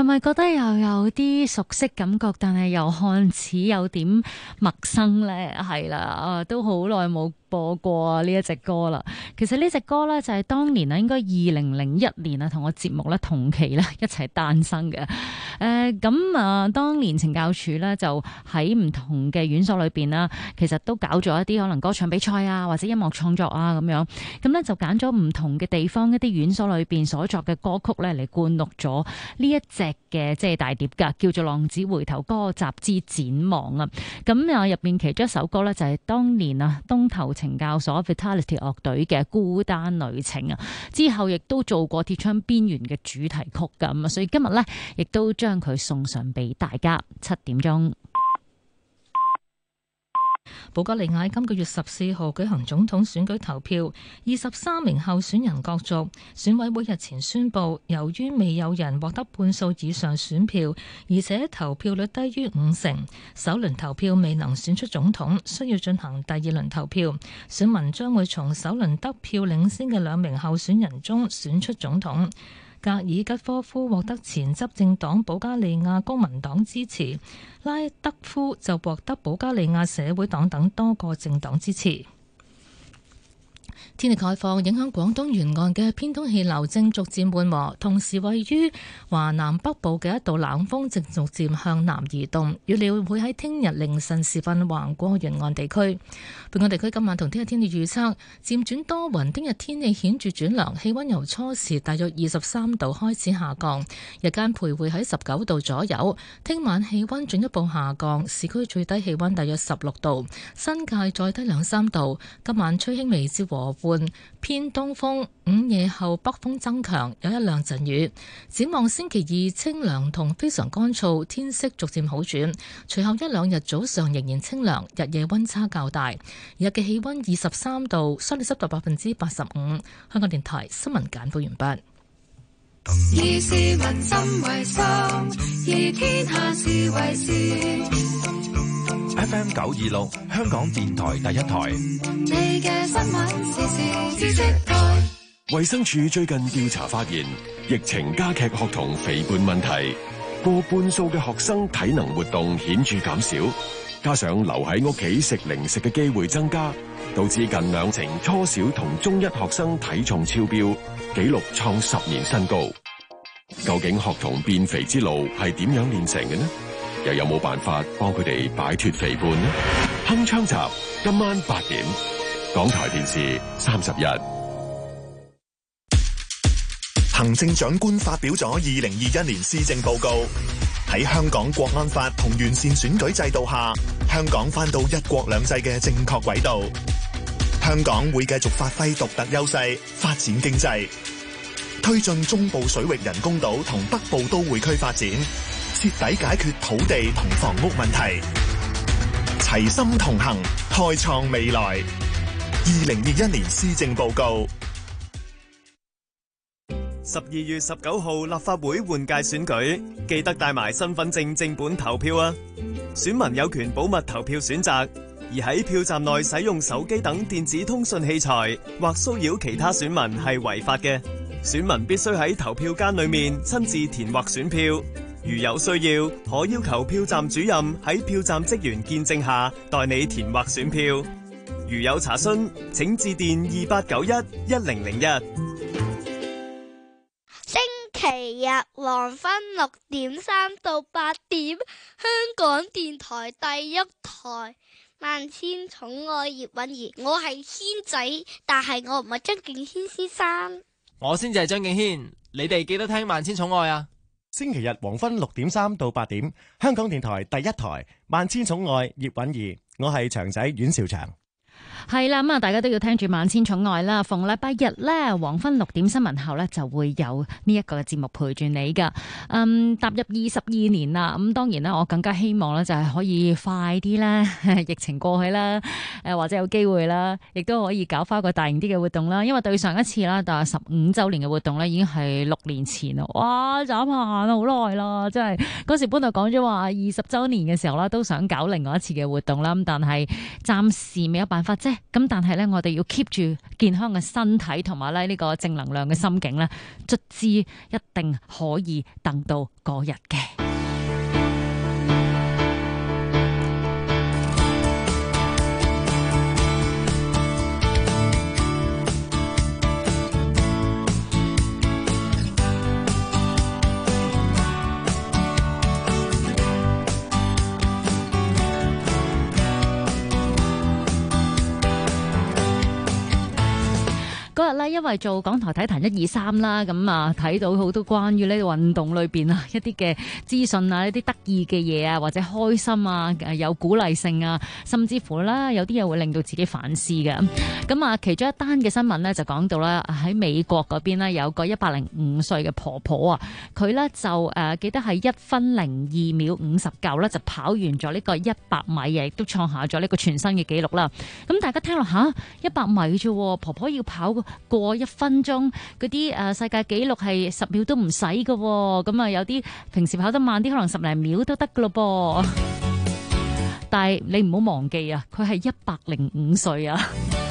咪覺得又有啲熟悉感覺，但係又看似有點陌生呢？係啦，都好耐冇播過呢一隻歌啦。其實呢隻歌呢，就係當年啊，應該2001年啊，同我節目咧同期咧一齊誕生嘅。當年懲教署呢，就喺唔同嘅院所裏邊啦，其實都搞咗一啲可能歌唱比賽啊，或者音樂創作啊咁樣。咁呢，就揀咗唔同嘅地方一啲院所裏邊所作嘅歌曲咧嚟灌錄咗呢一隻嘅即係大碟噶，叫做《浪子回頭歌集之展望》啊。咁啊入邊其中一首歌呢，就係當年啊東頭懲教所 Vitality 樂隊嘅《孤單旅程》啊。之後亦都做過《鐵窗邊緣》嘅主題曲噶，咁啊，所以今日呢，亦都將佢送上俾大家。7點鐘。 保加利亞今個月14號舉行總統選舉投票，23名候選人角逐。選委會日前宣布，由於未有人獲得半數以上選票，而且投票率低於50%，首輪投票未能選出總統，需要進行第二輪投票。選民將會從首輪得票領先嘅2名候選人中選出總統。格爾吉科夫獲得前執政黨保加利亞公民黨支持，拉德夫就獲得保加利亞社會黨等多個政黨支持。天氣概況，影響廣東沿岸嘅偏東氣流正逐漸緩和，同時位於華南北部嘅一道冷鋒正逐漸向南移動，預料會喺聽日凌晨時分橫過沿岸地區。本港地區今晚同聽日天氣預測漸轉多雲，聽日天氣顯著轉涼，氣溫由初時大約23度開始下降，日間徘徊喺19度左右。聽晚氣溫進一步下降，市區最低氣溫大約16度，新界再低2-3度。今晚吹輕微至和緩偏東風，午夜後北風增強，有一兩陣雨。展望星期2清涼同非常乾燥，天色逐漸好轉。隨後1兩日早上仍然清涼，日夜溫差較大。日嘅氣溫23度，相對濕度85%。香港電台新聞簡報完畢。 以市民心為心，以天下事為事。 FM 926，香港電台第一台。 你嘅新聞時事知識台。 衛生署最近調查發現，疫情加劇學童肥胖問題，過半數嘅學生體能活動顯著減少，加上留喺屋企食零食嘅機會增加，導致近2成初小同中一學生體重超標，紀錄創10年新高。究竟學童變肥之路係點樣練成嘅呢？又有冇辦法幫佢哋擺脫肥胖呢？鏗鏘集今晚8點，港台電視31。 行政長官發表咗2021年施政報告，喺香港國安法同完善選舉制度下，香港返到一國兩制嘅正確軌道。香港會繼續發揮獨特優勢，發展經濟，推進中部水域人工島同北部都會區發展，徹底解決土地同房屋問題，齊心同行，開創未來。2021年施政報告。 12月19號立法會換屆選舉，記得帶埋身份證正本投票啊！選民有權保密投票選擇，而喺票站內使用手機等電子通訊器材或騷擾其他選民係違法嘅。選民必須喺投票間裏面親自填劃選票，如有需要，可要求票站主任喺票站職員見證下代你填劃選票。如有查詢，請致電28911001。 星期日黃昏6點3到8點，香港電台第一台，萬千寵愛葉韻儀。我係軒仔，但係我唔係張敬軒先生。 我先至係張敬軒，你哋記得聽萬千寵愛啊！ 星期日黃昏6點3到8點，香港電台第一台，萬千寵愛葉韻儀。我係長仔阮兆祥。 係啦，咁啊，大家都要聽住萬千寵愛啦。逢禮拜日咧，黃昏6點新聞後咧，就會有呢一個節目陪住你噶。踏入22年啦，咁當然啦，我更加希望咧就係可以快啲咧，疫情過去啦，或者有機會啦，亦都可以搞翻個大型啲嘅活動啦。因為對上一次啦，但係15週年嘅活動咧，已經係6年前啦。哇，眨下眼好耐啦，真係嗰時本來講咗話20週年嘅時候啦，都想搞另外一次嘅活動啦，咁但係暫時未有辦法啫。 咁但係咧我哋要 keep 住健康嘅身體同埋咧呢個正能量嘅心境咧，卒之一定可以等到嗰日嘅。嗰日咧，因為做港台體壇123啦，咁啊睇到好多關於呢個運動裏邊啊一啲嘅資訊啊，一啲得意嘅嘢啊，或者開心啊，有鼓勵性啊，甚至乎啦有啲嘢會令到自己反思嘅。咁啊，其中一單嘅新聞呢，就講到啦，喺美國嗰邊呢，有個105歲嘅婆婆啊，佢呢就記得係1分02秒59咧就跑完咗呢個100米，亦都創下咗呢個全新嘅紀錄啦。咁大家聽落下100米啫，婆婆要跑過1分鐘，嗰啲世界紀錄係10秒都唔使㗎，咁啊有啲平時跑得慢啲，可能10零秒都得噶咯噃。但係你唔好忘記啊，佢係105歲啊。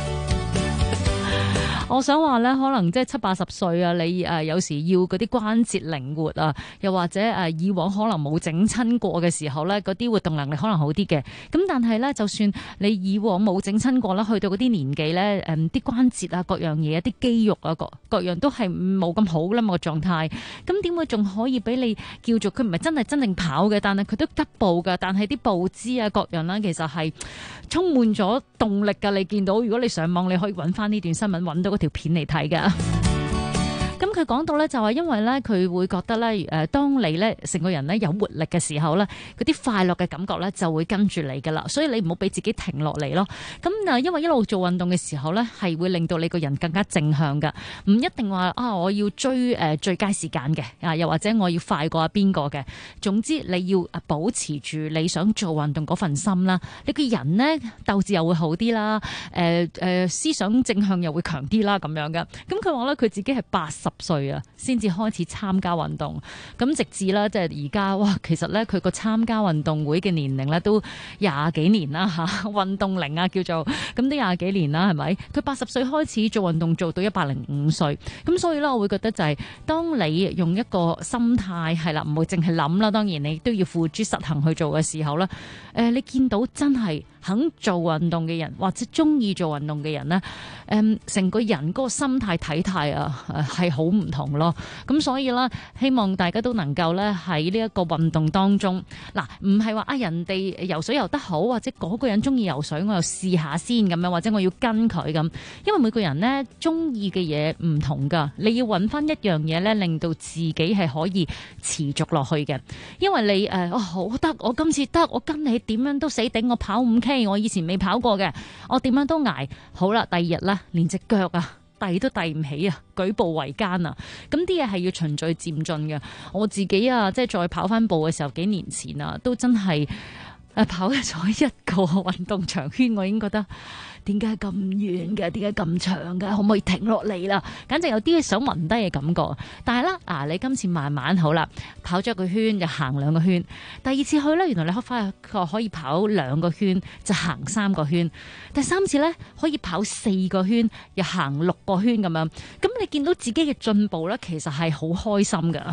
我想話咧，可能即係70-80歲啊，你有時要嗰啲關節靈活啊，又或者以往可能冇整親過嘅時候咧，嗰啲活動能力可能好啲嘅。咁但係咧，就算你以往冇整親過啦，去到嗰啲年紀咧，啲關節啊，各樣嘢，啲肌肉啊，各樣都係冇咁好啦個狀態。咁點會仲可以俾你叫做佢唔係真正跑嘅，但係佢都急步㗎，但係啲步姿啊各樣啦，其實係充滿咗動力㗎。你見到如果你上網，你可以揾翻呢段新聞，揾到條片嚟睇㗎。咁佢講到咧，就係因為咧，佢會覺得咧，當你咧成個人咧有活力嘅時候咧，嗰啲快樂嘅感覺咧就會跟住你噶啦，所以你唔好俾自己停落嚟咯。咁因為一路做運動嘅時候咧，係會令到你個人更加正向噶，唔一定話我要追最佳時間嘅，又或者我要快過邊個嘅。總之你要保持住你想做運動嗰份心啦，你個人咧鬥志又會好啲啦，思想正向又會強啲啦，咁樣嘅。咁佢話咧，佢自己係80歲啊，先至開始參加運動。咁直至啦，即係而家，哇，其實咧佢個參加運動會嘅年齡咧都20幾年啦吓，運動齡啊叫做，咁都20幾年啦，係咪？佢80歲開始做運動，做到105歲。咁所以咧，我會覺得就係當你用一個心態係啦，唔會淨係諗啦，當然你都要付諸實行去做嘅時候咧，你見到真係肯做運動嘅人，或者中意做運動嘅人咧，成個人嗰個心態體態啊係好唔同咯。咁所以啦，希望大家都能夠咧喺呢一個運動當中，嗱，唔係話人哋游水游得好，或者嗰個人中意游水，我又試下先咁樣，或者我要跟佢咁。因為每個人咧中意嘅嘢唔同噶，你要揾翻一樣嘢咧，令到自己係可以持續落去嘅。因為你好得，我今次得，我跟你點樣都死頂，我跑5K，我以前未跑過嘅，我點樣都捱。好啦，第二日啦，連隻腳啊遞都遞唔起啊，舉步維艱啊。咁啲嘢係要循序漸進嘅。我自己啊，即係再跑翻步嘅時候，幾年前啊，都真係跑咗一個運動場圈，我已經覺得點解咁遠嘅，點解咁長嘅，可唔可以停落嚟啦？簡直有啲想暈低嘅感覺。但係啦，你今次慢慢好啦，跑咗一個圈就行2個圈，第二次去咧，原來你可以跑2個圈就行3個圈，第三次咧可以跑4個圈又行6個圈咁樣。咁你見到自己嘅進步咧，其實係好開心噶。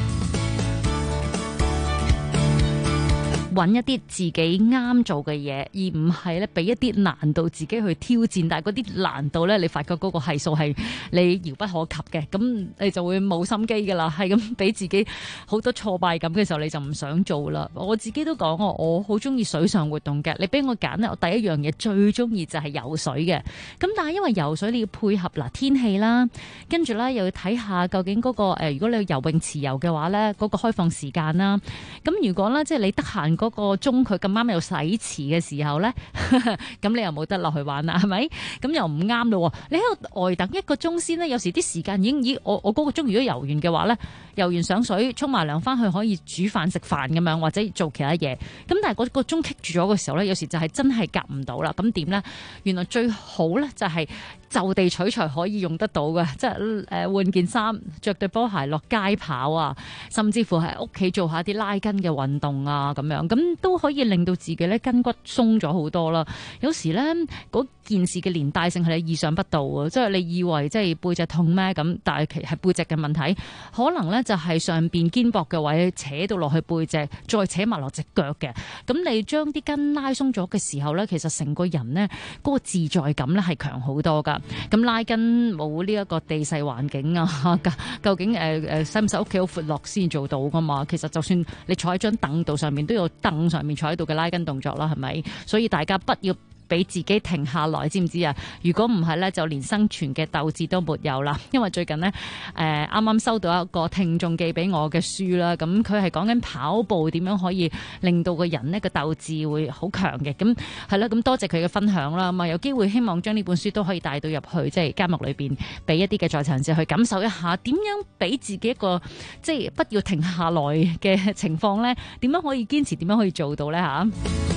揾一啲自己啱做嘅嘢，而唔係咧俾一啲難度自己去挑戰。但係嗰啲難度咧，你發覺嗰個係數係你遙不可及嘅，咁你就會冇心機噶啦。係咁俾自己好多挫敗感嘅時候，你就唔想做啦。我自己都講我好中意水上活動嘅。你俾我揀咧，我第一樣嘢最中意就係游水嘅。咁但係因為游水你要配合天氣啦，跟住咧又要睇下究竟嗰個如果你去游泳池游嘅話咧，嗰個開放時間啦。咁如果咧即係你得閒嗰個鐘佢咁啱又洗池嘅時候咧，咁你又冇得落去玩啦，係咪？咁又唔啱咯。你喺度呆等1個鐘先咧，有時啲時間已經我嗰個鐘如果游完嘅話咧，游完上水沖埋涼翻去可以煮飯食飯咁樣，或者做其他嘢。咁但係嗰個鐘棘住咗嘅時候咧，有時就係真係夾唔到啦。咁點咧？原來最好咧就係就地取材可以用得到嘅，即係換件衫，着對波鞋落街跑啊，甚至乎喺屋企做下啲拉筋嘅運動啊，咁樣咁都可以令到自己咧筋骨鬆咗好多啦。有時咧嗰件事嘅連帶性係你意想不到啊！即係你以為即係背脊痛咩咁，但係其實係背脊嘅問題，可能咧就係上邊肩膊嘅位扯到落去背脊，再扯埋落隻腳嘅。咁你將啲筋拉鬆咗嘅時候咧，其實成個人咧嗰個自在感咧係強好多噶。咁拉筋冇呢一個地勢環境啊，究竟使唔使屋企好闊落先做到噶嘛？其實就算你坐喺張凳度上面，都有凳上面坐喺度嘅拉筋動作啦，係咪？所以大家不要俾自己停下來，知唔知啊？如果唔係咧，就連生存嘅鬥志都沒有啦。因為最近呢，啱啱收到一個聽眾寄俾我嘅書啦，咁佢係講緊跑步點樣可以令到個人呢個鬥志會好強嘅。咁係啦，咁多謝佢嘅分享啦。咁啊，有機會希望將呢本書都可以帶到入去，即係監獄裏邊，俾一啲嘅在場人士去感受一下，點樣俾自己一個即係不要停下來嘅情況咧？點樣可以堅持？點樣可以做到咧？嚇！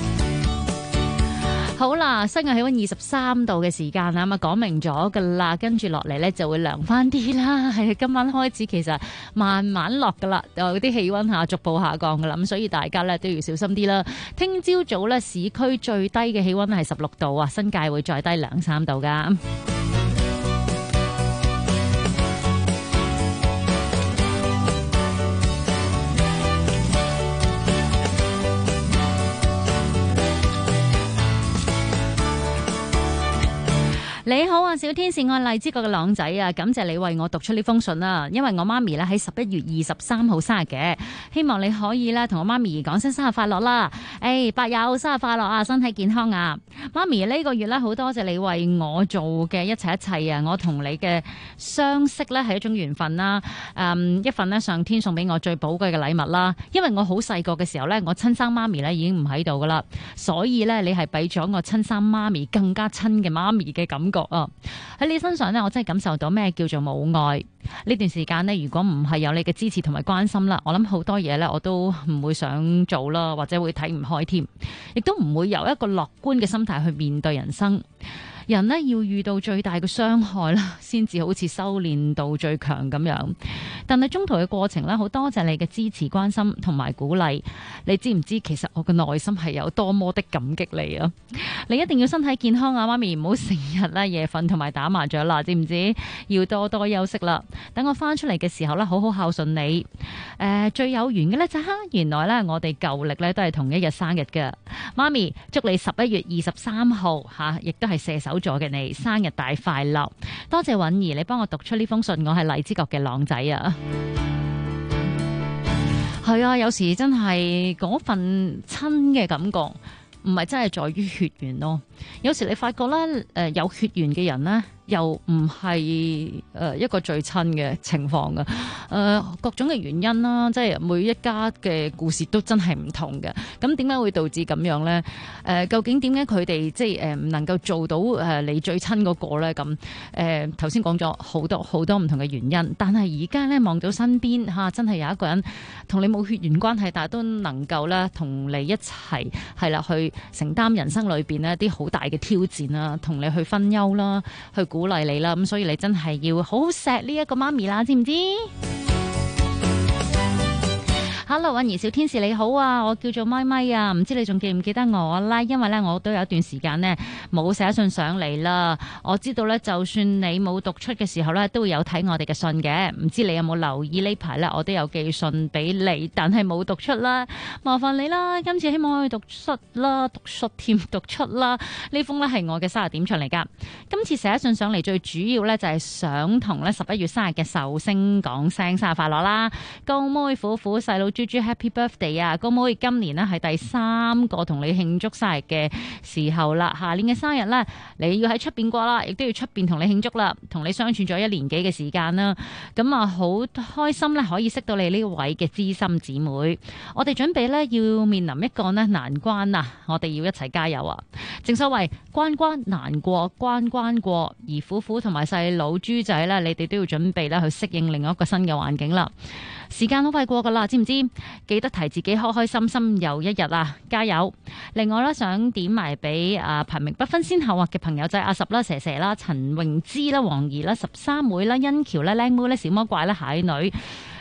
好啦，室外氣溫23度嘅時間啊，咁啊講明咗噶啦，跟住落嚟咧就會涼翻啲啦。係今晚開始其實慢慢落噶啦，有啲氣溫逐步下降噶啦，咁所以大家咧都要小心啲啦。聽朝早咧市區最低嘅氣溫係16度啊，新界會再低2-3度噶。你好啊，小天使，我係荔枝角嘅朗仔啊，感謝你為我讀出呢封信啦。因為我媽咪咧喺11月23號生日嘅，希望你可以咧同我媽咪講聲生日快樂啦。伯友生日快樂啊，身體健康啊。媽咪呢個月咧好多謝你為我做嘅一切啊，我同你嘅相識咧係一種緣分啦。一份咧上天送俾我最寶貴嘅禮物啦。因為我好細個嘅時候咧，我親生媽咪咧已經唔喺度噶啦，所以咧你係俾咗我親生媽咪更加親嘅媽咪嘅感覺啊！喺你身上咧，我真係感受到咩叫做母愛。呢段時間呢，如果唔係有你嘅支持同埋關心啦，我諗好多嘢咧，我都唔會想做啦，或者會睇唔開添，亦都唔會有一個樂觀嘅心態去面對人生。人呢要遇到最大嘅傷害啦，先至好似修煉到最強咁樣。但係中途嘅過程呢，好多謝你嘅支持、關心同埋鼓勵。你知唔知其實我嘅內心係有多麼的感激你啊？你一定要身體健康啊，媽咪唔好成日咧夜瞓同埋打麻雀啦，知唔知？要多多休息啦。等我翻出嚟嘅時候咧，好好孝順你。最有緣嘅咧就係原來咧我哋舊曆咧都係同一日生日嘅。媽咪祝你11月23號亦都係射手座嘅你生日大快樂！多謝允兒，你幫我讀出呢封信，我係荔枝角嘅朗仔啊。係啊，有時真係嗰份親嘅感覺，唔係真係在於血緣咯。有時你發覺咧，有血緣嘅人咧，又唔係一個最親嘅情況嘅。各種嘅原因啦，即係每一家嘅故事都真係唔同嘅。咁點解會導致咁樣咧？究竟點解佢哋即係唔能夠做到你最親嗰個咧？咁頭先講咗好多好多唔同嘅原因，但係而家咧望到身邊真係有一個人同你冇血緣關係，但係都能夠咧同你一齊係啦，去承擔人生裏邊呢啲好大嘅挑戰啦，同你去分憂啦，去鼓勵你啦，咁所以你真係要好好錫呢一個媽咪啦，知唔知？Hello， 允兒小天使你好啊，我叫做咪咪啊，唔知你仲記唔記得我啦？因為咧我都有一段時間呢冇寫信上嚟啦。我知道咧，就算你冇讀出嘅時候咧，都會有睇我哋嘅信嘅。唔知你有冇留意呢排咧？我都有寄信俾你，但係冇讀出啦，麻煩你啦。今次希望可以讀出啦，讀出啦。呢封咧係我嘅生日點唱嚟噶。今次寫信上嚟最主要咧就係想同咧11月生日嘅壽星講聲生日快樂啦，高妹虎虎細佬豬豬 Happy Birthday 啊！高妹今年呢係第3個同你慶祝生日嘅時候啦，下年嘅生日呢，你要喺出邊過啦，亦都要出邊同你慶祝啦，同你相處咗1年幾嘅時間啦，咁啊好開心呢，可以識到你呢位嘅知心姊妹。我哋準備呢要面臨一個呢難關啊，我哋要一齊加油啊！正所謂關關難過關關過，而虎虎同埋細佬豬仔呢，你哋都要準備呢去適應另一個新嘅環境啦。時間好快過噶啦，知唔知？記得提自己開開心心又一日啊！加油！另外咧，想點埋俾排名不分先後嘅朋友仔阿十啦、蛇蛇啦、陳詠芝啦、黃怡啦、13妹啦、欣喬啦、靚妹啦、小魔怪啦、蟹女。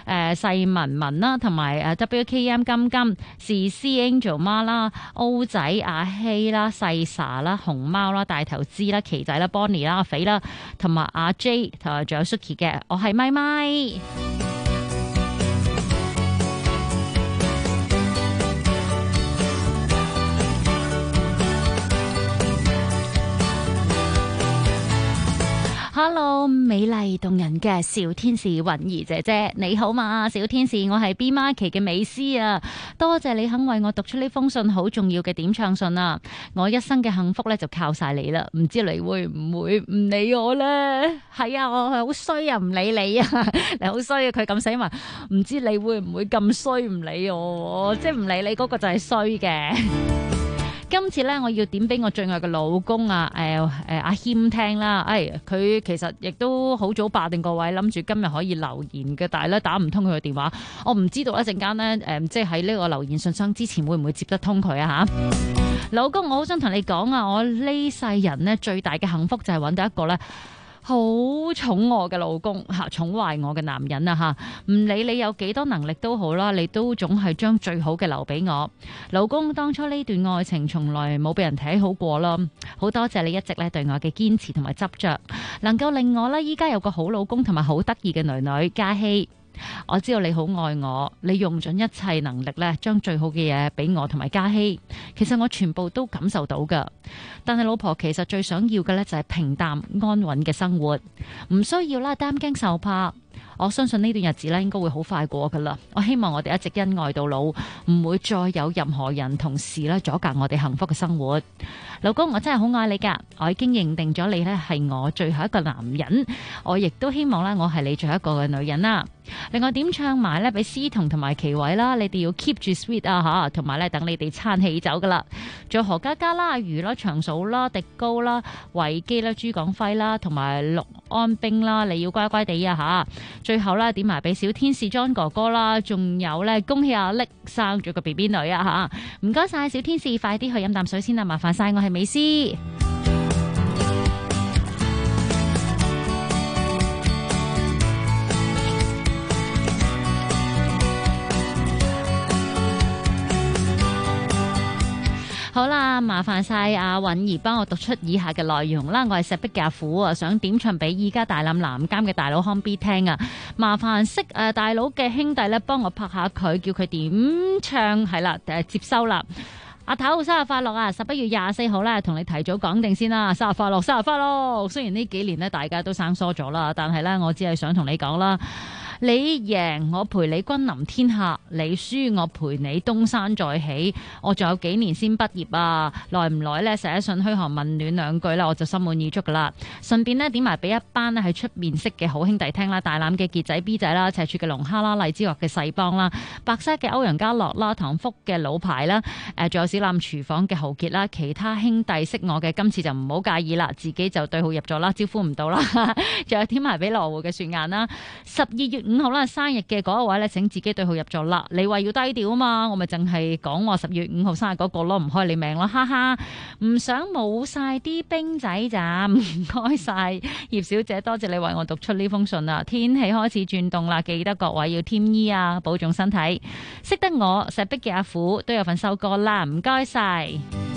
細文文啦，同埋WKM 金金、是 C Angel 媽啦、歐仔、阿希啦、細 Sa 啦、熊貓啦、大頭枝啦、奇仔啦、Bonnie 啦、阿肥啦，同埋阿 J 同埋仲有 Suki 嘅，我係咪咪。Hello， 美麗動人嘅小天使韻兒姐姐，你好嘛？小天使，我係 B Market 嘅美詩啊，多謝你肯為我讀出呢封信，好重要嘅點唱信啊！我一生嘅幸福咧就靠晒你啦，唔知你會唔會唔理我咧？係啊，我係好衰啊，唔理你啊，你好衰啊！佢咁死埋，唔知你會唔會咁衰唔理我？即係唔理你嗰個就係衰嘅。今次咧，我要點俾我最愛嘅老公啊，阿謙聽啦。佢其實亦都好早霸定個位，諗住今日可以留言嘅，但係咧打唔通佢嘅電話，我唔知道一陣間咧，即係喺呢個留言信箱之前會唔會接得通佢啊嚇？老公，我好想同你講啊，我呢世人咧最大嘅幸福就係揾到一個咧好寵我嘅老公嚇，寵壞我嘅男人啊嚇，唔理你有幾多能力都好啦，你都總係將最好嘅留俾我。老公，當初呢段愛情從來冇俾人睇好過啦，好多謝你一直咧對我嘅堅持同埋執着，能夠令我咧依家有個好老公同埋好得意嘅女女嘉希。我知道你好愛我，你用盡一切能力咧，將最好嘅嘢俾我同埋嘉希。其實我全部都感受到噶，但係老婆其實最想要嘅咧就係平淡安穩嘅生活，唔需要啦擔驚受怕。我相信呢段日子咧應該會好快過噶啦。我希望我哋一直恩愛到老，唔會再有任何人同事咧阻隔我哋幸福嘅生活。老公，我真係好愛你噶，我已經認定咗你咧係我最後一個男人，我亦都希望咧我係你最後一個嘅女人啦。另外點唱埋咧俾思彤同埋奇偉啦，你哋要 keep 住 sweet 啊吓，同埋咧等你哋餐氣走噶啦。仲有何嘉嘉啦、阿如啦、長嫂啦、迪高啦、維基啦、朱廣輝啦，同埋陸安冰啦，你要乖乖地啊吓。最後啦點埋俾小天使 John 哥哥啦，仲有咧恭喜阿力生咗個 BB 女啊吓。唔該晒小天使，快啲去飲啖水先啦，麻煩晒，我係美詩。好啦，麻煩晒阿韻兒幫我讀出以下嘅內容啦。我係石壁嘅阿虎啊，想點唱俾依家大欖南監嘅大佬康 B 聽啊。麻煩識大佬嘅兄弟咧，幫我拍下佢，叫佢點唱係啦，接收啦。阿頭生日快樂啊！11月24號咧，同你提早講定先啦。生日快樂，生日快樂！雖然呢幾年咧大家都生疏咗啦，但係咧我只係想同你講啦。你贏我陪你君臨天下，你輸我陪你東山再起。我仲有幾年先畢業啊，耐唔耐咧寫一信噓寒問暖兩句啦，我就心滿意足噶啦。順便咧點埋俾一班咧喺出面識嘅好兄弟聽啦，大欖嘅傑仔 B 仔啦，赤柱嘅龍蝦啦，荔枝角嘅細幫啦，白沙嘅歐陽家樂啦，唐福嘅老牌啦，仲有小欖廚房嘅豪傑啦，其他兄弟識我嘅今次就唔好介意啦，自己就對號入座啦，招呼唔到啦。仲有點埋俾羅湖嘅雪雁啦，12月5號啦，生日嘅嗰一位咧，請自己對號入座啦。你話要低調啊嘛，我咪淨係講話10月5號生日嗰個咯，唔開你命咯，哈哈！唔想冇晒啲兵仔咋，唔該晒葉小姐，多謝你為我讀出呢封信啦。天氣開始轉凍啦，記得各位要添衣啊，保重身體。識得我石壁嘅阿虎都有份收歌啦，唔該晒。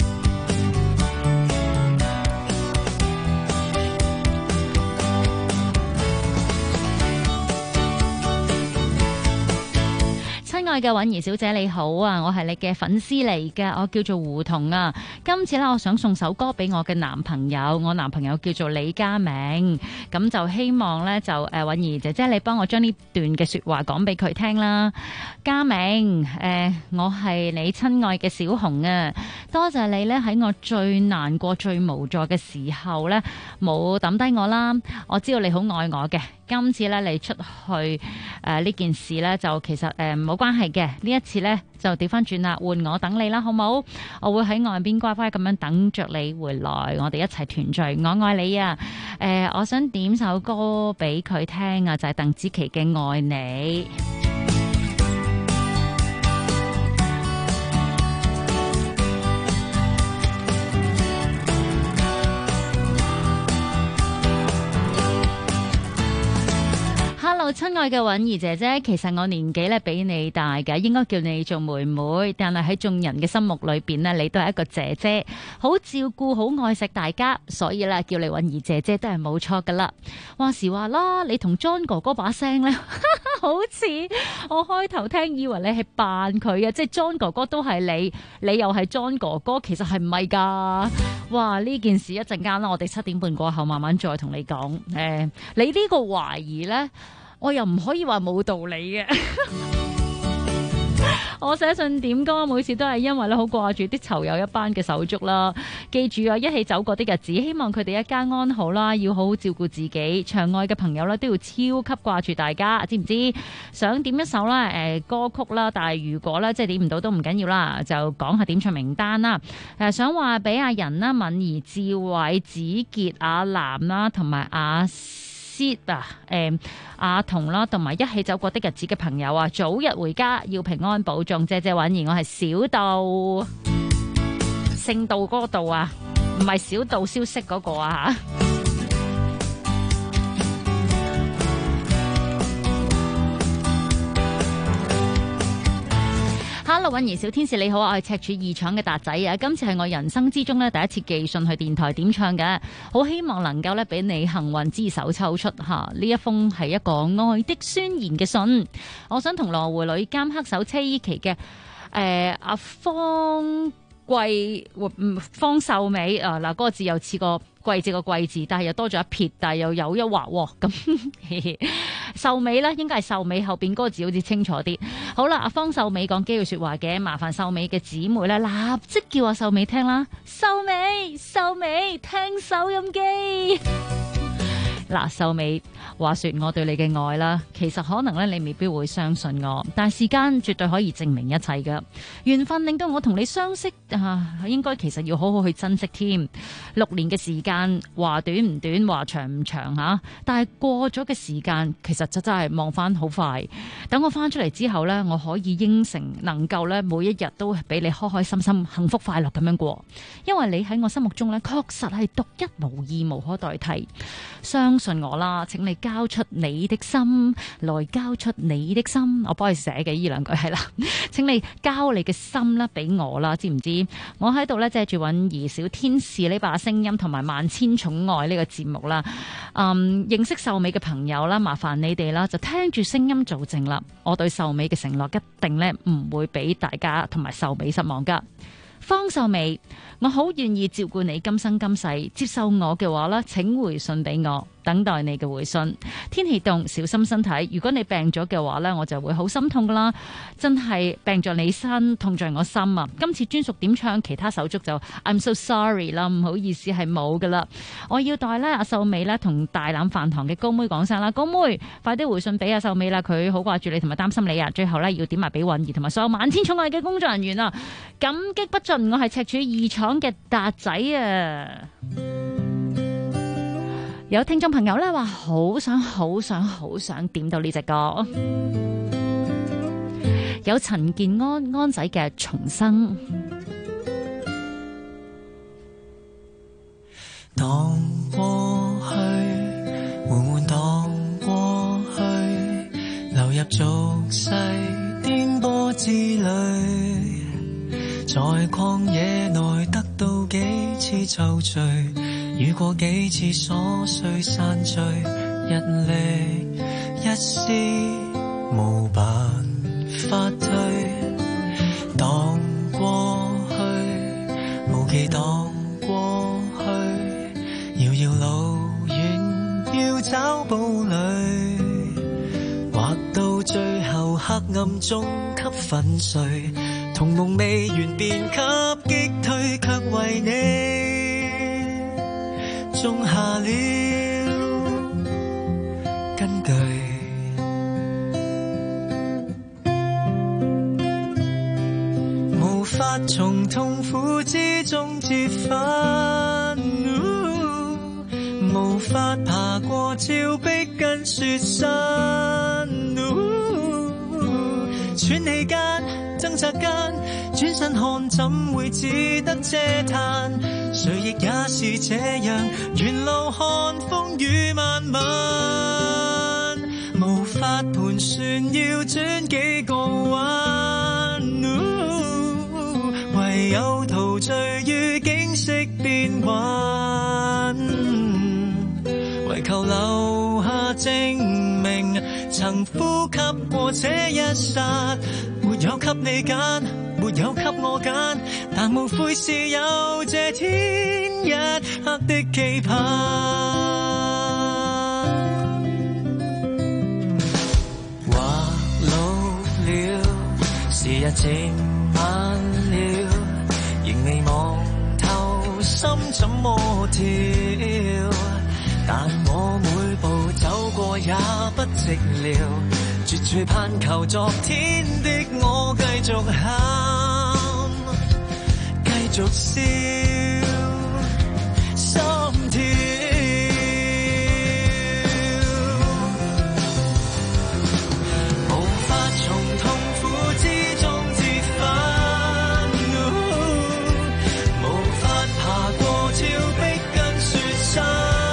親愛嘅韻兒小姐你好啊，我係你嘅粉絲嚟嘅，我叫做胡同啊。今次咧，我想送首歌俾我嘅男朋友，我男朋友叫做李家明，咁就希望咧就韻兒姐姐你幫我將呢段嘅說話講俾佢聽啦。家明，我係你親愛嘅小紅啊，多謝你咧喺我最難過、最無助嘅時候咧冇抌低我啦。我知道你好愛我嘅。今次咧你出去呢件事咧就其實冇關係嘅，呢一次咧就調翻轉啦，換我等你啦，好冇？我會喺外邊乖乖咁樣等着你回來，我哋一齊團聚，我愛你啊！我想點首歌俾佢聽啊，就係鄧紫棋嘅《愛你》。Hello， 親愛嘅允兒姐姐，其實我年紀咧比你大嘅，應該叫你做妹妹，但係喺眾人嘅心目裏邊呢，你都係一個姐姐，好照顧、好愛錫大家，所以咧叫你允兒姐姐都係冇錯噶啦。話時話啦，你同 John 哥哥把聲咧，好似我開頭聽以為你係扮佢嘅，即係 John 哥哥都係你又係 John 哥哥，其實係唔係噶？哇！呢件事一陣間啦，我哋7點半過後慢慢再同你講。你呢個懷疑呢，我又唔可以話冇道理嘅。我寫信點歌，每次都係因為咧好掛住啲囚友一班嘅手足啦。記住啊，一起走過的日子，希望佢哋一家安好啦，要好好照顧自己。場外嘅朋友咧都要超級掛住大家，知唔知？想點一首啦歌曲啦，但係如果咧即係點唔到都唔緊要啦，就講下點唱名單啦。想話俾阿仁啦、敏儀、志偉、子傑、阿南啦，同埋阿阿童啦，同埋一起走過的日子嘅朋友啊，早日回家，要平安保重，謝謝允兒，我係小道，姓道嗰個道啊，唔係小道消息嗰個啊。Hello， 允兒小天使你好，我係赤柱二廠嘅達仔啊！今次係我人生之中咧第一次寄信去電台點唱嘅，好希望能夠咧俾你幸運之手抽出吓，呢一封係一個愛的宣言嘅信。我想同羅湖女監黑手車依期嘅阿方秀美啊，嗱嗰個字又似個貴字個貴字，但係又多咗一撇，但係又有一畫咁。秀美啦，應該係秀美後邊嗰個字好似清楚啲。好啦，阿方秀美講幾句說話嘅，麻煩秀美嘅姊妹咧立即叫阿秀美聽啦。秀美聽收音機。嗱，秀美話說我對你嘅愛啦，其實可能咧你未必會相信我，但係時間絕對可以證明一切噶。緣分令到我同你相識應該其實要好好去珍惜添。6年嘅時間話短唔短，話長唔長吓，但係過咗嘅時間其實真係望翻好快。等我翻出嚟之後呢，我可以應承能夠咧每一日都俾你開開心心、幸福快樂咁樣過，因為你喺我心目中咧確實係獨一無二、無可代替。相信我啦，請你交出你的心，來交出你的心。我幫你寫嘅呢兩句係啦，請你交你嘅心啦俾我啦，知唔知？我喺度咧借住允兒小天使呢把聲音同埋萬千寵愛呢個節目啦，認識秀美嘅朋友啦，麻煩你哋啦，就聽住聲音做證啦。我對秀美嘅承諾一定咧唔會俾大家同埋秀美失望噶。方秀美，我好願意照顧你今生今世，接受我嘅話啦，請回信俾我，等待你嘅回信。天氣凍，小心身體。如果你病咗嘅話呢，我就會好心痛噶啦。真係病在你身，痛在我心啊！今次專屬點唱，其他手足就 I'm so sorry 啦，唔好意思係冇噶啦。我要代咧阿秀美咧同大欖飯堂嘅高妹講聲啦，高妹快啲回信俾阿秀美啦，佢好掛住你同埋擔心你啊。最後呢，要點埋俾允兒同埋所有萬千寵愛嘅工作人員啊，感激不盡。我係赤柱二廠嘅達仔啊！有聽眾朋友咧話好想點到呢隻歌，有陳健安仔嘅重生。 蕩過去，緩緩蕩過去，流入俗世顛簸之旅。在曠野內得到幾次皺聚，遇過幾次瑣碎散聚，一力一絲無辦法退。蕩過去，無忌蕩過去，遙遙路遠要找堡壘，或到最後黑暗中給粉碎。同夢未完便給擊退，卻為你種下了根據。無法從痛苦之中折返，無法爬過峭壁跟雪山，喘氣間掙扎間，轉身看怎會只得嗟嘆，誰亦也是這樣，沿路看風雨漫漫，無法盤旋要轉幾個彎，唯有陶醉於景色變幻，為求留下證明曾呼吸過這一剎，沒有給你揀，沒有給我揀，但無悔是有這天一刻的期盼。話老了，時日漸晚了，仍未望透心怎麼跳，但我每步走過也不寂寥，絕處盼求昨天的我繼續喊，繼續笑，心跳。無法從痛苦之中折返，無法爬過峭壁跟雪山，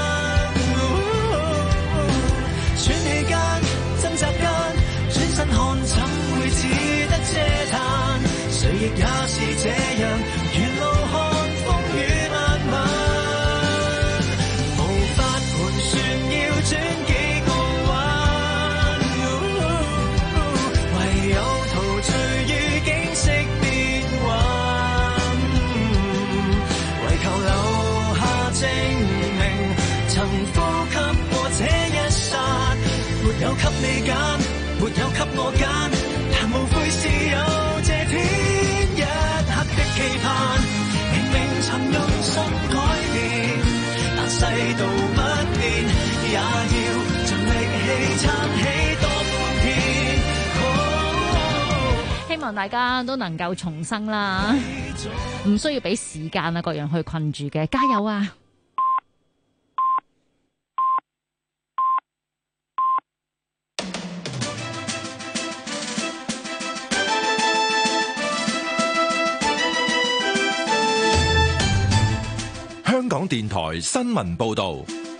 喘氣間掙扎間轉身看怎會只得嗟嘆，誰亦也是這樣沿路看風雨漫漫，無法盤旋要轉幾個彎，唯有陶醉於景色變幻，為求留下證明曾呼吸過這一剎，沒有給你揀，沒有給我揀，但無悔是有這天一刻的期盼。明明曾用心改變，但世道不變，也要盡力氣撐起多半天。 希望大家都能夠重生啦，唔需要俾時間啊各樣去困住嘅，加油啊！ 香港電台新聞報道，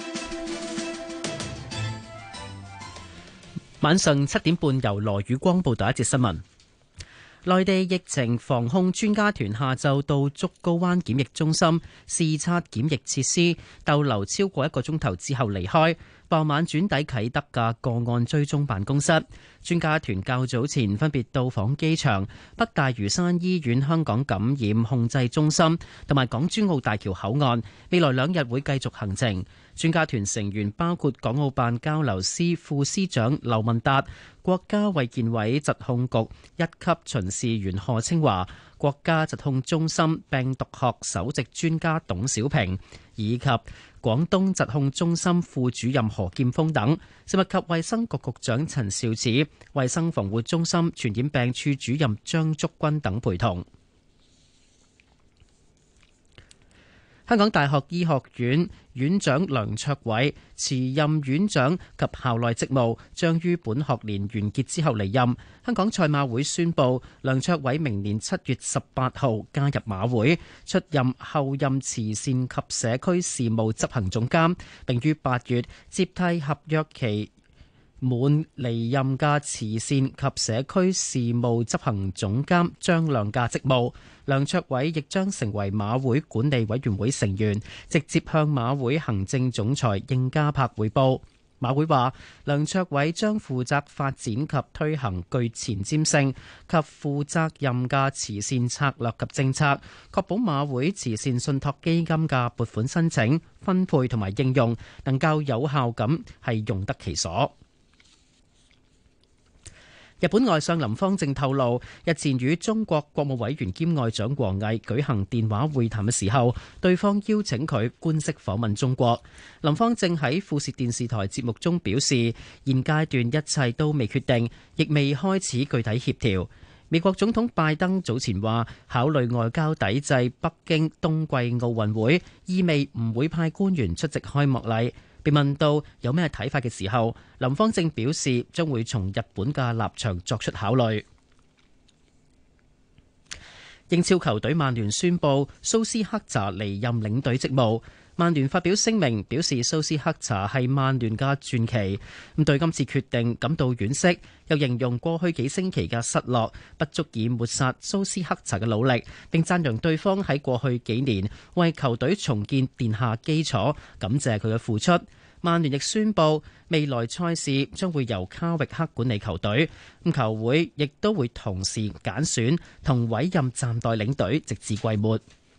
晚上7點半由羅宇光報道一節新聞。內地疫情防控專家團下晝到竹篙灣檢疫中心視察檢疫設施，逗留超過1個鐘頭之後離開。傍晚轉抵啟德嘅個案追蹤辦公室。專家團較早前分別到訪機場、北大嶼山醫院香港感染控制中心同埋港珠澳大橋口岸，未來2日會繼續行程。專家團成員包括港澳辦交流司副司長劉文達、國家衛健委疾控局1級巡視員賀清華、國家疾控中心病毒學首席專家董小平，以及廣東疾控中心副主任何劍鋒等。食物及衛生局局長陳肇始、衛生防護中心傳染病處主任張竹君等陪同。香港大學醫學院院長梁卓偉辭任院長及校內職務，將於本學年完結之後離任。香港賽馬會宣布，梁卓偉明年7月18號加入馬會，出任後任慈善及社區事務執行總監，並於8月接替合約期滿離任嘅慈善及社區事務執行總監張亮嘅職務。梁卓偉亦將成為馬會管理委員會成員，直接向馬會行政總裁應家柏匯報。馬會話，梁卓偉將負責發展及推行具前瞻性及負責任嘅慈善策略及政策，確保馬會慈善信託基金嘅撥款申請、分配同埋應用能夠有效咁係用得其所。日本外相林芳正透露，日前與中國國務委員兼外長王毅舉行電話會談嘅時候，對方邀請佢官式訪問中國。林芳正喺富士電視台節目中表示，現階段一切都未決定，亦未開始具體協調。美國總統拜登早前話，考慮外交抵制北京冬季奧運會，意味唔會派官員出席開幕禮。被問到有咩睇法嘅時候，林芳正表示將會從日本嘅立場作出考慮。英超球隊曼聯宣布蘇斯克查離任領隊職務。 曼聯發表聲明表示，蘇斯克查係曼聯嘅傳奇，咁對今次決定感到惋惜，又形容過去幾星期嘅失落不足以抹殺蘇斯克查嘅努力，並讚揚對方喺過去幾年為球隊重建奠下基礎，感謝佢嘅付出。曼聯亦宣布未來賽事將會由卡域克管理球隊，咁球會亦都會同時揀選同委任暫代領隊，直至季末。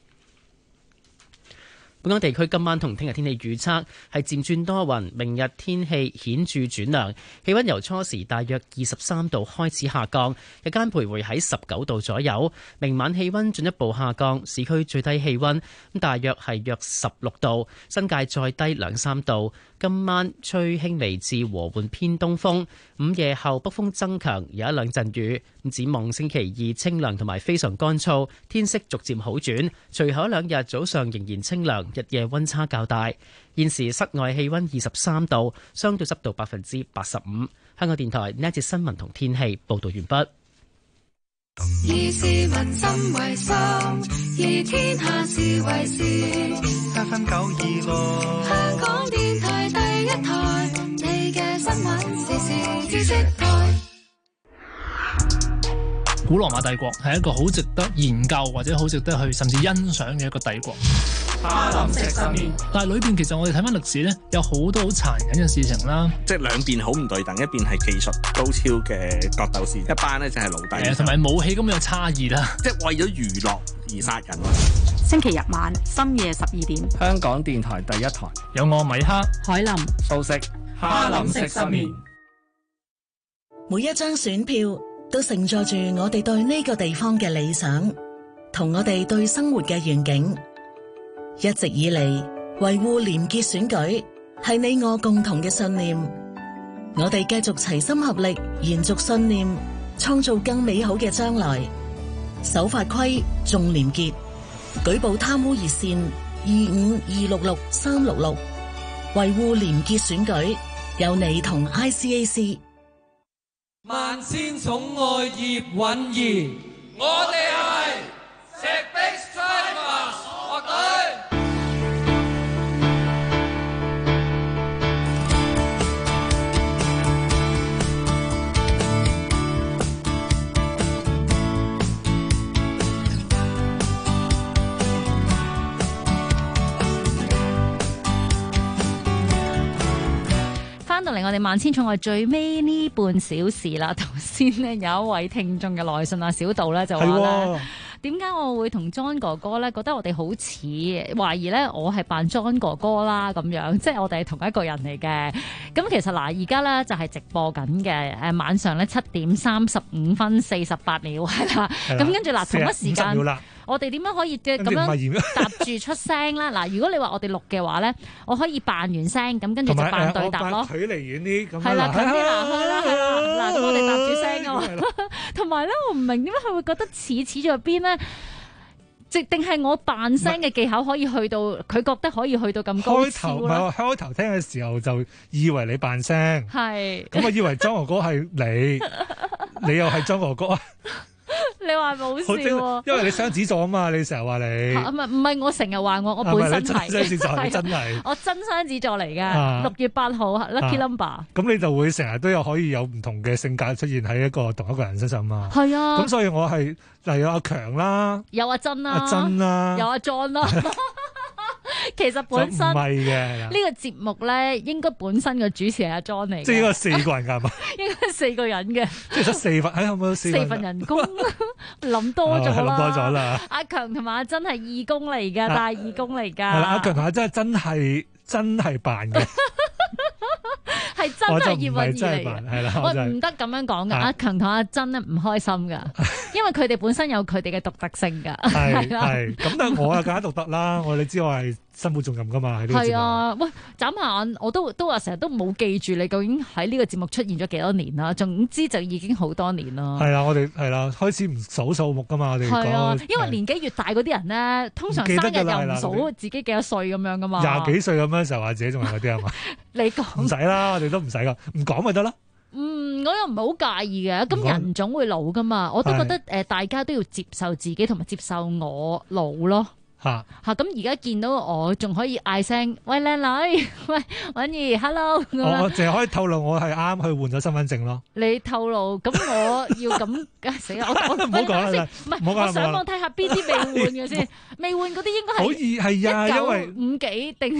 本港地區今晚同聽日天氣預測係漸轉多雲，明日天氣顯著轉涼，氣溫由初時大約23度開始下降，日間徘徊喺19度左右。明晚氣溫進一步下降，市區最低氣溫大約係約16度，新界再低2-3度。今晚吹輕微至和緩偏東風，午夜後北風增強，有一兩陣雨。展望星期二清涼同埋非常乾燥，天色逐漸好轉。隨後兩日早上仍然清涼，日夜溫差較大。現時室外氣溫23度，相對濕度85%。香港電台呢一節新聞同天氣報道完畢。 以市民心為心，以天下事為事。 FM 926， 香港電台第一台，你嘅新聞時事知識台。 古羅馬帝國係一個好值得研究或者好值得去甚至欣賞嘅一個帝國。 哈林食失眠， 但係裏邊其實我哋睇翻歷史咧，有好多好殘忍嘅事情啦。 即係兩邊好唔對等，一邊係技術高超嘅角鬥士，一班咧就係奴隸。 同埋武器咁有差異啦。 即係為咗娛樂而殺人。 星期日晚深夜12點， 香港電台第一台有我米哈、 海林、 素食、 哈林食失眠。 每一張選票都承載住我哋對呢個地方嘅理想，同我哋對生活嘅願景。一直以嚟，維護廉潔選舉係你我共同嘅信念。我哋繼續齊心合力，延續信念，創造更美好嘅將來。守法規，重廉潔，舉報貪污熱線25266-366，維護廉潔選舉，有你同 ICAC。 萬千寵愛葉韻儀，我哋係石壁 Strivers 樂隊。 翻到嚟我哋萬千寵愛最尾呢半小時啦，頭先呢有一位聽眾嘅來信啊，小道咧就話咧，點解我會同 John 哥哥咧覺得我哋好似，懷疑咧我係扮 John 哥哥啦咁樣，即係我哋係同一個人嚟嘅。咁其實嗱，而家咧就係直播緊嘅，晚上咧7:35分48秒係啦。咁跟住嗱，同一時間。我哋點樣可以咁樣搭住出聲啦？嗱，如果你話我哋錄嘅話咧，我可以扮完聲，咁跟住就扮對答咯。 距離遠啲咁。 係啦，近啲嗱去啦，係啦。嗱，咁我哋搭住聲㗎嘛。同埋咧，我唔明點解佢會覺得似咗邊咧？定係我扮聲嘅技巧可以去到，佢覺得可以去到咁高超咧？ 開頭聽嘅時候就以為你扮聲， 係咁我以為莊哥哥係你，你又係莊哥哥啊？ 你話冇笑喎， 因為你雙子座啊嘛，你成日話你唔係我成日話我本身係雙子座，真係我真雙子座嚟嘅，6月8號 lucky number。 咁你就會成日都有可以有唔同嘅性格出現喺同一個人身上嘛。 係啊， 咁所以我係例如阿強啦， 有阿珍啦， 有阿 John 啦。其實本身唔係嘅呢個節目咧，應該本身嘅主持係阿 John 嚟嘅， 即係應該4個人㗎嘛， 應該4個人嘅， 即係得4份，有冇4份人工諗多咗啦， 諗多咗啦。 阿強同埋阿珍係義工嚟㗎，大義工嚟㗎。 係啦，阿強同阿珍真係扮嘅。 係真係葉韻儀嚟嘅，我唔得咁樣講噶。阿強同阿珍咧唔開心噶，因為佢哋本身有佢哋嘅獨特性噶。 係咁，但係我啊更加獨特啦。你知我係身負重任噶嘛？喺呢個節目。係啊，喂，眨下眼我都話成日都冇記住你究竟喺呢個節目出現咗幾多年啦。總之就已經好多年啦。 係啦，我哋係啦，開始唔數數目噶嘛。我哋係啊，因為年紀越大嗰啲人咧，通常生日又唔數自己幾多歲咁樣噶嘛。 20幾歲咁樣時候話自己仲係嗰啲係嘛？ 你講唔使啦，我哋都唔使噶，唔講咪得啦。 我又唔係好介意嘅，咁人總會老噶嘛，我都覺得大家都要接受自己同埋接受我老咯。 嚇咁而家見到我仲可以嗌聲喂靚女，喂允兒 hello 咁樣我淨係可以透露我係啱去換咗身份證咯。 你透露咁我要咁死啦！我唔好講啦， 唔係我上網睇下邊啲未換嘅先，未換嗰啲應該係好易係啊，因為 1950幾定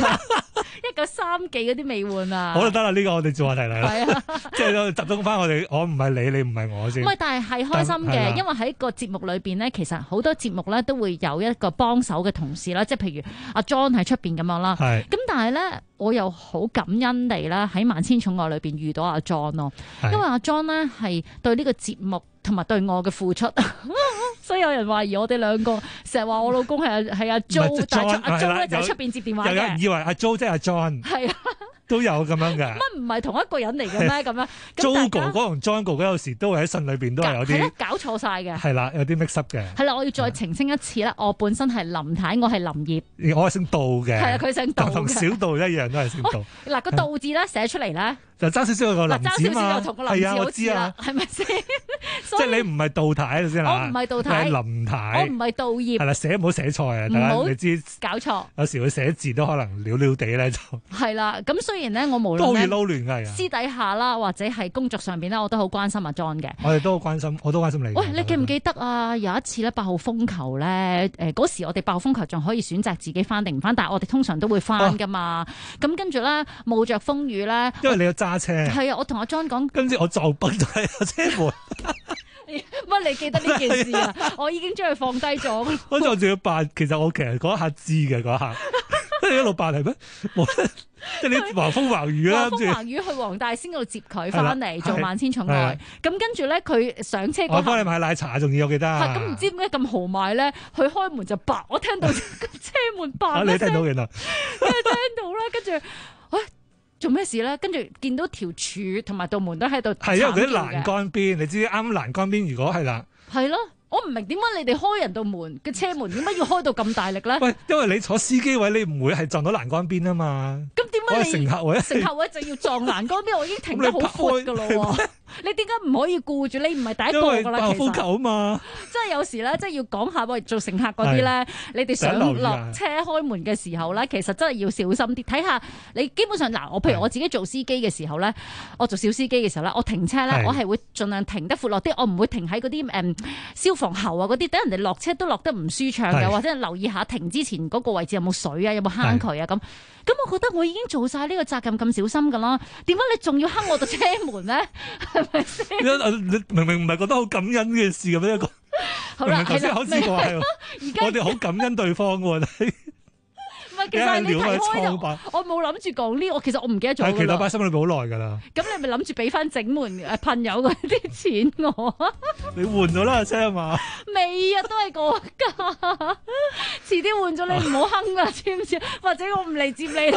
1930幾嗰啲未換啊。 好就得啦，呢個我哋做話題嚟啦。 係啊， 即係集中翻我哋，我唔係你，你唔係我先。 唔係，但係開心嘅，因為喺個節目裏邊咧，其實好多節目咧都會有一個幫手嘅同事啦，即係譬如阿 John 喺出邊咁樣啦。 係。 咁但係咧，我又好感恩地啦，喺萬千寵愛裏邊遇到阿 John 咯，因為阿 John 咧係對呢個節目同埋對我嘅付出，所以有人懷疑我哋兩個成日話我老公係阿 Jo， 但係阿 Jo 咧就喺出邊接電話嘅， 有人以為阿 Jo 即係阿 John。係啊。都有咁樣嘅， 乜唔係同一個人嚟嘅咩？咁樣 Jo 哥哥同 John 哥哥有時都會喺信裏邊都係有啲搞錯晒嘅， 係啦，有啲 mix up 嘅。 係啦，我要再澄清一次啦，我本身係林太，我係林業， 我係姓杜嘅， 係啊，佢姓杜嘅， 同小杜一樣都係姓杜。 嗱個杜字咧寫出嚟咧， 就爭少少個林字嘛， 係啊，我知啊，係咪先？ 即係你唔係杜太先啦， 我唔係杜太， 係林太， 我唔係杜業， 係啦，寫唔好寫錯啊， 唔好你知搞錯。 有時佢寫字都可能潦潦地咧就係啦，咁雖然咧我無論撈亂㗎， 私底下啦，或者係工作上邊咧，我都好關心阿 John 嘅。 我哋都好關心，我都關心你。 喂，你記唔記得啊？有一次咧8號風球咧，嗰時我哋8號風球仲可以選擇自己翻定唔翻，但係我哋通常都會翻噶嘛。咁跟住咧冒着風雨咧， 因為你有揸車。 係啊，我同阿 John 講， 跟住我就崩咗喺個車門。 乜你記得呢件事啊？我已經將佢放低咗。 我仲要扮，其實我嗰一下知嘅嗰一下，跟住一路扮係咩？即係你橫風橫雨啦， 橫風橫雨去黃大仙嗰度接佢翻嚟做萬千寵愛。咁跟住咧，佢上車嗰下，我幫你買奶茶，仲要我記得。 咁唔知點解咁豪邁咧？佢開門就白，我聽到車門白。 你聽到嘅啦， 聽到啦，跟住做咩事咧？跟住見到條柱同埋道門都喺度。 係因為嗰啲欄杆邊，你知啱欄杆邊，如果係啦。 係咯。我唔明點解你哋開人道門嘅車門點解要開到咁大力咧？ 喂，因為你坐司機位，你唔會係撞到欄杆邊啊嘛。 咁點解你乘客位就要撞欄杆邊？我已經停得好闊噶咯。你點解唔可以顧住？你唔係第一個噶啦，其實。風球啊嘛。即係有時咧，即係要講下喂，做乘客嗰啲咧，你哋上落車開門嘅時候咧，其實真係要小心啲。睇下你基本上嗱，我譬如我自己做司機嘅時候咧，我做小司機嘅時候咧，我停車咧，我係會盡量停得闊落啲，我唔會停喺嗰啲消防喉啊嗰啲，等人哋落車都落得唔舒暢嘅，或者留意下停之前嗰個位置有冇水啊，有冇坑渠啊咁。咁我覺得我已經做晒呢個責任咁小心噶啦，點解你仲要坑我度車門咧？係咪先？ 你明明唔係覺得好感恩嘅事嘅咩？一個好啦， 頭先好似話係，我哋好感恩對方嘅喎。 唔係，其實你提開就我冇諗住講呢，我其實我唔記得咗。 其實擺心裏邊好耐㗎啦。咁你咪諗住俾翻整門噴油嗰啲錢我？ 你換咗啦車啊嘛？ 未啊，都係嗰價。遲啲換咗你唔好哼啦，知唔知？或者我唔嚟接你。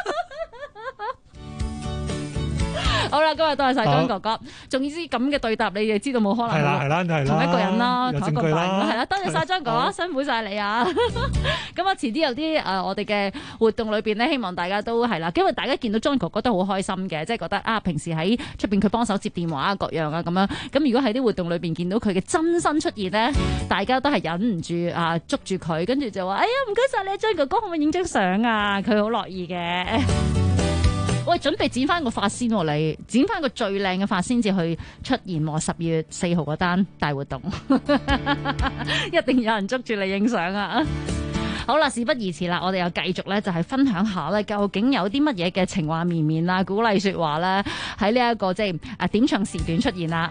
好啦，今日多謝晒張哥哥，仲要知咁嘅對答，你哋知道冇可能係啦，同一個人啦，同一個人啦，係啦，多謝晒張哥，辛苦晒你啊！咁啊，遲啲有啲我哋嘅活動裏邊咧，希望大家都係啦，因為大家見到張哥哥都好開心嘅，即係覺得啊，平時喺出邊佢幫手接電話啊，各樣啊咁樣。咁如果喺啲活動裏邊見到佢嘅真身出現咧，大家都係忍唔住啊，捉住佢，跟住就話：哎呀，唔該晒你，張哥哥，可唔可以影張相啊？佢好樂意嘅。喂，準備剪翻個髮先喎，你剪翻個最靚嘅髮先至去出現喎，10月4號嗰單大活動，一定有人捉住你影相啊！好啦，事不宜遲啦，我哋又繼續咧，就係分享下咧，究竟有啲乜嘢嘅情話綿綿啊、鼓勵說話咧，喺呢一個即係點唱時段出現啦。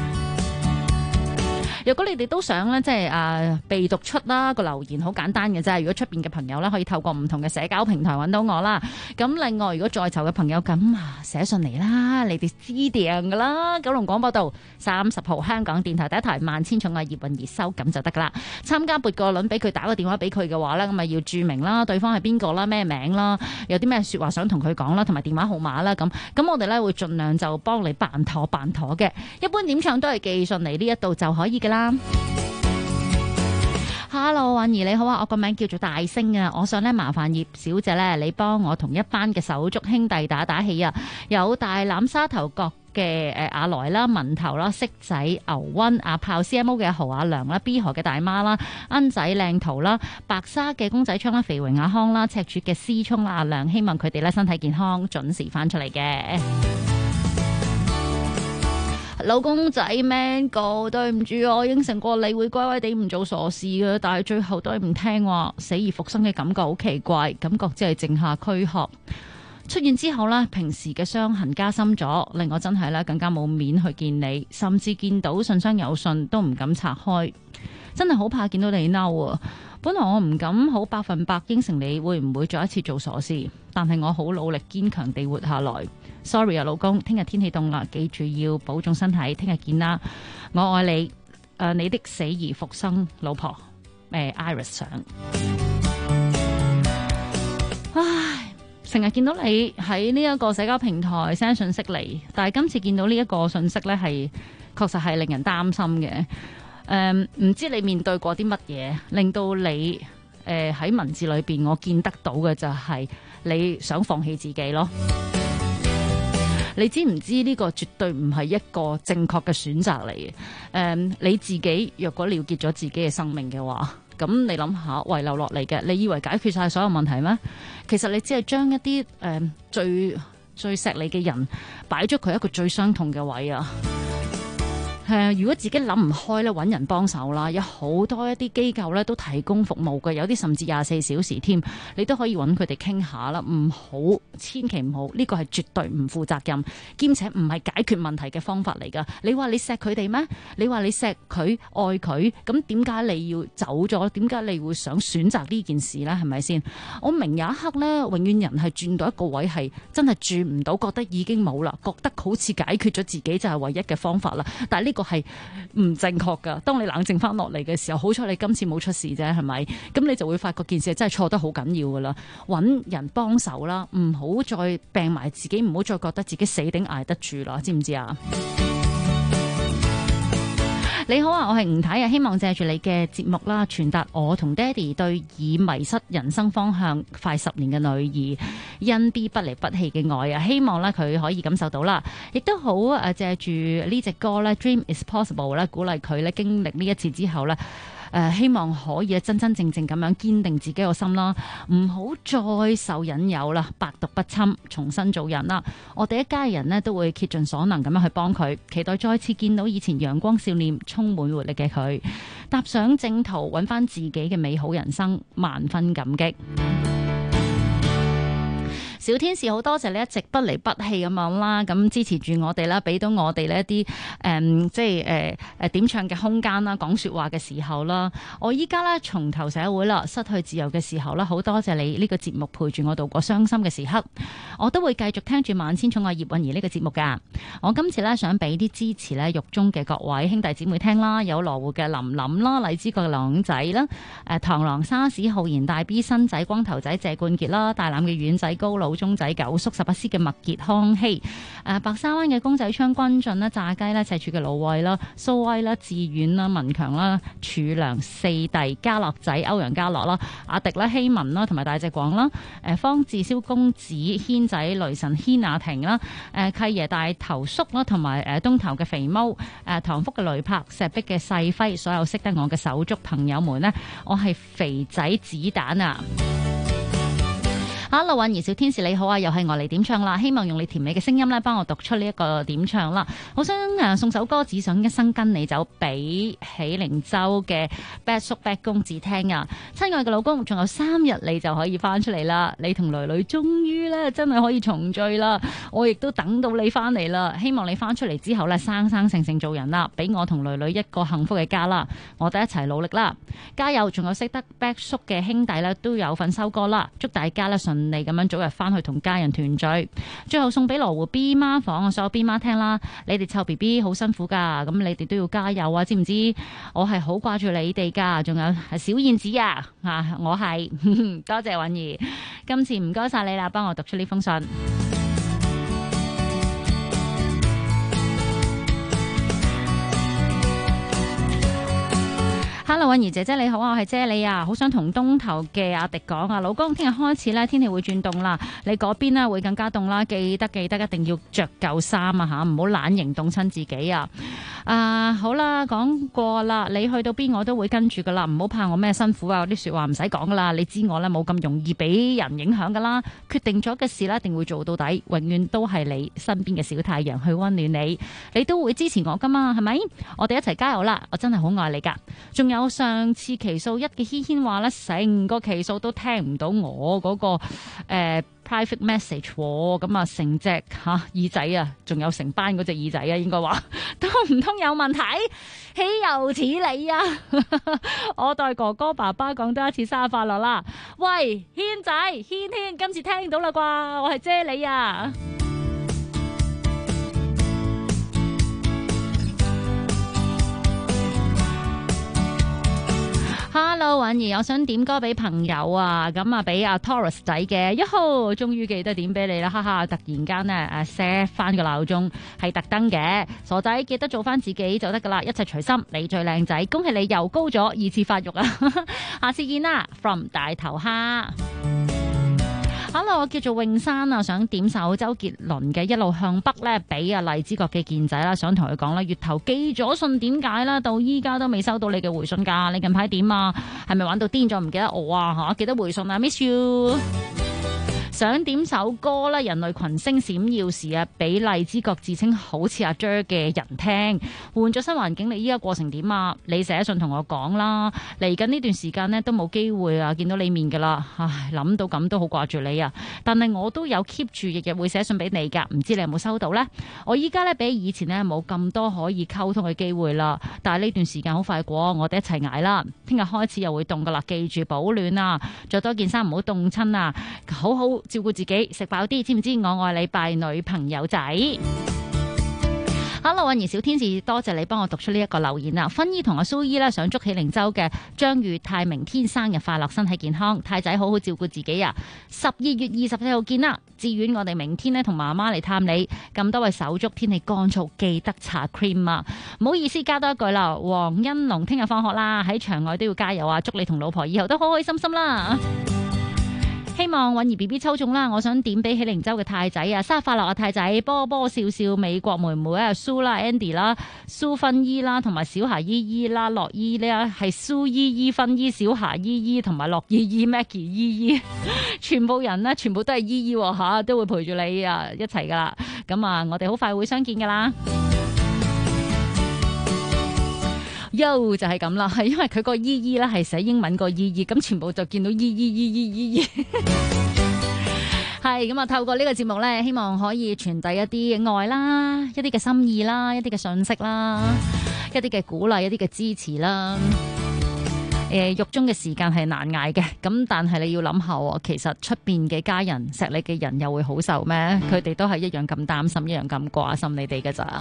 如果你哋都想咧，即係被讀出啦，個留言好簡單嘅啫。如果出邊嘅朋友咧，可以透過唔同嘅社交平台揾到我啦。咁另外，如果在囚嘅朋友咁寫信嚟啦，你哋知定噶啦。九龍廣播道30號香港電台第一台萬千寵愛葉韻儀收咁就得噶啦。參加撥個輪俾佢，打個電話俾佢嘅話咧，咁咪要註明啦，對方係邊個啦，咩名啦，有啲咩說話想同佢講啦，同埋電話號碼啦。咁我哋咧會盡量就幫你辦妥嘅。一般點唱都係寄信嚟呢一度就可以噶啦。 Hello， 婉兒你好啊，我個名叫做大星啊，我想咧麻煩葉小姐咧，你幫我同一班嘅手足兄弟打打氣啊，有大欖沙頭角嘅阿來啦、文頭啦、色仔、牛溫、阿炮 CMO 嘅何阿良啦、B 河嘅大媽啦、恩仔靚圖啦、白沙嘅公仔倉啦、肥榮阿康啦、赤柱嘅思聰阿亮，希望佢哋咧身體健康，準時翻出嚟嘅。老公仔 Mango， 對唔住，我應承過你會乖乖地唔做傻事嘅，但係最後都係唔聽話，死而復生嘅感覺好奇怪，感覺只係剩下軀殼。出院之後呢，平時嘅傷痕加深咗，令我真係咧更加冇面去見你，甚至見到信箱有信都唔敢拆開，真係好怕見到你嬲啊！本來我唔敢好100%應承你會唔會再一次做傻事，但係我好努力堅強地活下來。Sorry 啊，老公，聽日天氣凍啦，記住要保重身體，聽日見啦，我愛你。你的死而復生老婆，Iris 上。唉，成日見到你喺呢一個社交平台 send 信息嚟，但係今次見到呢一個信息呢，係確實係令人擔心嘅。唔知你面對過啲乜嘢，令到你喺文字裏邊我見得到嘅就係你想放棄自己咯。你知唔知呢個絕對唔係一個正確嘅選擇嚟嘅？你自己若果了結咗自己嘅生命嘅話，咁你諗下遺留落嚟嘅，你以為解決晒所有問題咩？其實你只係將一啲最錫你嘅人擺咗佢一個最傷痛嘅位啊！如果自己諗唔開咧，揾人幫手啦，有好多一啲機構咧都提供服務嘅，有啲甚至24小時添，你都可以揾佢哋傾下啦。唔好，千祈唔好，呢個係絕對唔負責任，兼且唔係解決問題嘅方法嚟噶。你話你錫佢哋咩？你話你錫佢愛佢，咁點解你要走咗？點解你會想選擇呢件事呢？係咪先？我明有一刻呢，永遠人係轉到一個位係真係轉唔到，覺得已經冇啦，覺得好似解決咗自己就係唯一嘅方法啦。但係呢個係唔正確噶。當你冷靜翻落嚟嘅時候，好彩你今次冇出事啫，係咪？咁你就會發覺件事真係錯得好緊要噶啦。揾人幫手啦，唔好再病埋自己，唔好再覺得自己死頂捱得住啦，知唔知啊？你好啊，我係吳太啊，希望借住你嘅節目啦，傳達我同爹哋對已迷失人生方向快10年嘅女兒因 B 不離不棄嘅愛啊，希望咧佢可以感受到啦，亦都好借住呢隻歌咧 Dream is Possible 咧，鼓勵佢咧經歷呢一次之後咧。希望可以真真正正咁樣堅定自己個心啦，唔好再受引誘啦，百毒不侵，重新做人啦。我哋一家人呢都會竭盡所能咁樣去幫佢，期待再次見到以前陽光少年、充滿活力嘅佢，踏上正途，揾翻自己嘅美好人生，萬分感激。小天使好多謝你一直不離不棄咁樣啦，咁支持住我哋啦，俾到我哋呢一啲即係點唱嘅空間啦，講說話嘅時候啦。我依家咧重投社會啦，失去自由嘅時候啦，好多謝你呢個節目陪住我度過傷心嘅時刻，我都會繼續聽住萬千寵愛葉韻儀呢個節目噶。我今次咧想俾啲支持咧獄中嘅各位兄弟姊妹聽啦，有羅湖嘅林林啦、荔枝角嘅朗仔啦、螳螂沙士浩然大 B 新仔光頭仔謝冠傑啦、大欖嘅遠仔高佬中仔九叔18師嘅麥傑康熙，白沙灣嘅公仔昌君俊啦、炸雞啦、赤柱嘅盧慧啦、蘇威啦、志遠啦、文強啦、柱良四弟家樂仔歐陽家樂啦、阿迪啦、希文啦同埋大隻廣啦、方志霄公子軒仔雷神軒亞婷啦、契爺大頭叔啦同埋東頭嘅肥貓、唐福嘅雷柏、石壁嘅細輝，所有識得我嘅手足朋友們呢，我係肥仔子彈啊！Hello， 韻儀小天使你好啊，又係我嚟點唱啦，希望用你甜美嘅聲音咧，幫我讀出呢一個點唱啦。好想送首歌，只想一生跟你走，俾喜靈洲嘅 Bad 叔 Bad 公子聽啊！親愛嘅老公，仲有3日你就可以翻出嚟啦，你同女女終於咧真係可以重聚啦，我亦都等到你翻嚟啦，希望你翻出嚟之後咧生生性性做人啦，俾我同女女一個幸福嘅家啦，我哋一齊努力啦，加油！仲有識得 Bad 叔嘅兄弟咧都有份收歌啦，祝大家咧順利咁樣早日翻去同家人團聚。最後送俾羅湖 B 媽房所有 B 媽聽啦，你哋湊 B B 好辛苦噶，咁你哋都要加油啊，知唔知？我係好掛住你哋噶，仲有係小燕子啊，我係多謝韻儀，今次唔該晒你啦，幫我讀出呢封信。 Hello， 韻儀姐姐你好啊，我係姐你啊，好想同東頭嘅阿迪講啊，老公聽日開始咧天氣會轉凍啦，你嗰邊咧會更加凍啦，記得一定要着夠衫啊吓，唔好懶型凍親自己啊。好啦，講過啦，你去到邊我都會跟住噶啦，唔好怕我咩辛苦啊，啲說話唔使講噶啦，你知我咧冇咁容易俾人影響噶啦，決定咗嘅事咧一定會做到底，永遠都係你身邊嘅小太陽去溫暖你，你都會支持我噶嘛，係咪？我哋一齊加油啦，我真係好愛你噶。仲有上次期數1嘅軒軒話咧，成個期數都聽唔到我嗰個private message 咁啊，成隻耳仔啊，仲有成班嗰隻耳仔啊，應該話都唔通有問題？豈有此理啊！我代哥哥爸爸講多一次生日快樂啦！喂，軒仔，軒，今次聽到啦啩？我係姐你啊！Hello， 韻儀，我想點歌俾朋友啊，咁啊俾阿 Taurus 仔嘅1號，終於記得點俾你啦，哈哈！突然間咧set 翻個鬧鐘係特登嘅，傻仔記得做翻自己就得噶啦，一切隨心，你最靚仔，恭喜你又高咗2次發育啊！下次見啦 ，from 大頭蝦。Hello， 我叫做泳山啊，想點首周杰倫嘅一路向北咧，俾啊荔枝角嘅健仔啦，想同佢講啦，月頭寄咗信點解啦，到依家都未收到你嘅回信噶，你近排點啊？係咪玩到癲咗唔記得我啊？吓，記得回信啊 ，miss you。想點首歌啦，人類群星閃耀時啊，俾荔枝角自稱好似阿 Jer 嘅人聽。換咗新環境，你依家過成點啊？你寫信同我講啦。嚟緊呢段時間呢，都冇機會啊見到你面噶啦。唉，諗到咁都好掛住你啊。但係我都有 keep 住日日會寫信俾你噶，唔知你有冇收到呢？我依家呢，比以前呢冇咁多可以溝通嘅機會啦。但係呢段時間好快過，我哋一齊捱啦。聽日開始又會凍噶啦，記住保暖啊，着多件衫唔好凍親啊，好好照顧自己，食飽啲，知唔知我愛你拜女朋友仔。Hello， 韻儀小天使，多謝你幫我讀出呢一個留言啊。芬姨同阿蘇姨呢，想祝喜靈洲嘅張裕泰明天生日快樂，身體健康，太仔好好照顧自己啊。12月24號見啦，志遠我哋明天呢同媽媽嚟探你。咁多位手足，天氣乾燥，記得搽 cream 啊。唔好意思，加多一句啦，黃欣龍聽日放學啦，喺場外都要加油啊，祝你同老婆以後都開開心心啦。希望韻兒 BB 抽中啦！我想點俾喜靈洲嘅太仔啊，生日快樂啊太仔，波波笑笑，美國妹妹啊蘇啦 Andy 啦，蘇芬姨啦，同埋小霞姨姨啦，樂姨呢係蘇姨姨芬姨，小霞姨姨同埋樂姨姨 Maggie 姨姨，全部人呢，全部都係姨姨吓，都會陪住你啊一齊噶啦。咁啊，我哋好快會相見噶啦。就係咁啦，係因為佢個姨姨咧係寫英文個姨姨，咁全部就見到姨。係咁啊，透過呢個節目咧，希望可以傳遞一啲愛啦，一啲嘅心意啦，一啲嘅信息啦，一啲嘅鼓勵，一啲嘅支持啦。獄中嘅時間係難捱嘅，咁但係你要諗下，其實出邊嘅家人錫你嘅人又會好受咩？佢哋都係一樣咁擔心，一樣咁掛心你哋㗎咋。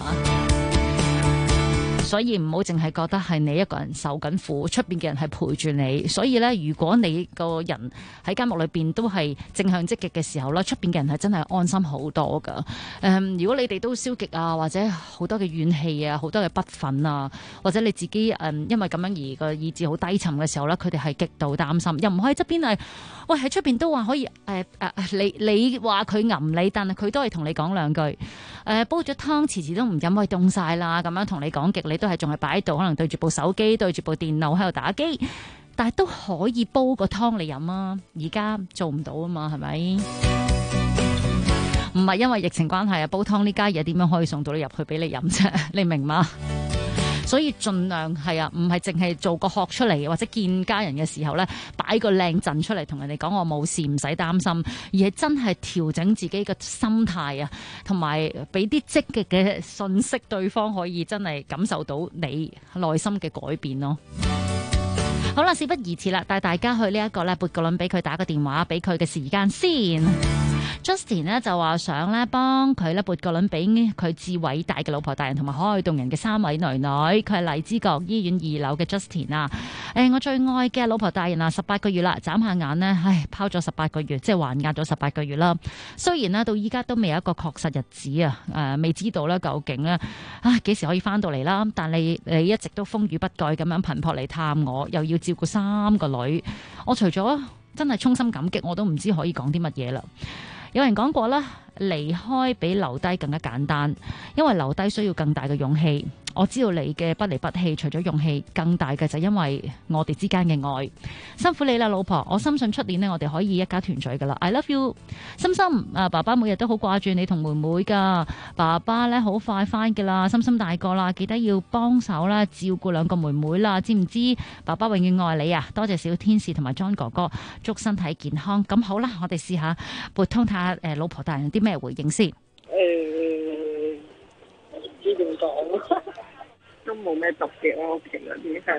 所以唔好淨係覺得係你一個人受緊苦，出邊嘅人係陪住你。所以咧，如果你個人喺監獄裏邊都係正向積極嘅時候咧，出邊嘅人係真係安心好多噶。如果你哋都消極啊，或者好多嘅怨氣啊，好多嘅不忿啊，或者你自己因為咁樣而個意志好低沉嘅時候咧，佢哋係極度擔心，又唔可以側邊係喂喺出邊都話可以你話佢吟你，但係佢都係同你講兩句煲咗湯遲遲都唔飲，可以凍晒啦，咁樣同你講極你都係仲係擺喺度，可能對住部手機，對住部電腦喺度打機，但係都可以煲個湯嚟飲啊！而家做唔到啊嘛，係咪？唔係因為疫情關係啊，煲湯呢家嘢點樣可以送到你入去俾你飲啫？你明嗎？所以盡量係啊，唔係淨係做個殼出嚟，或者見家人嘅時候咧，擺個靚陣出嚟同人哋講我冇事，唔使擔心，而係真係調整自己嘅心態啊，同埋俾啲積極嘅信息，對方可以真係感受到你內心嘅改變咯。 好啦，事不宜遲啦，帶大家去呢一個咧撥個輪俾佢打個電話俾佢嘅時間先。Justin 呢就話想咧幫佢咧撥個輪俾佢至偉大嘅老婆大人同埋可愛動人嘅3位女女，佢係荔枝角醫院2樓嘅 Justin 啊。我最愛嘅老婆大人啊，18個月啦，眨下眼呢，拋咗18個月，即係還押咗18個月啦。雖然呢到依家都未有一個確實日子啊，未知道咧究竟咧幾時可以翻到嚟啦。但你一直都風雨不改咁樣頻撲嚟探我，又要照顧3個女，我除咗真係衷心感激，我都唔知可以講啲乜嘢啦。有人講過啦，離開比留低更加簡單，因為留低需要更大嘅勇氣。我知道你嘅不離不棄，除咗勇氣，更大嘅就係因為我哋之間嘅愛。辛苦你啦，老婆！我深信出年呢，我哋可以一家團聚噶啦。I love you， 心心爸爸每日都好掛住你同妹妹噶。爸爸呢好快翻噶啦，心心大個啦，記得要幫手啦，照顧2個妹妹啦，知唔知？爸爸永遠愛你啊！多謝小天使同埋 John 哥哥，祝身體健康。咁好啦，我哋試下撥通睇下老婆大人有啲咩回應先。 唔知點講，都冇咩特別咯，其實啲係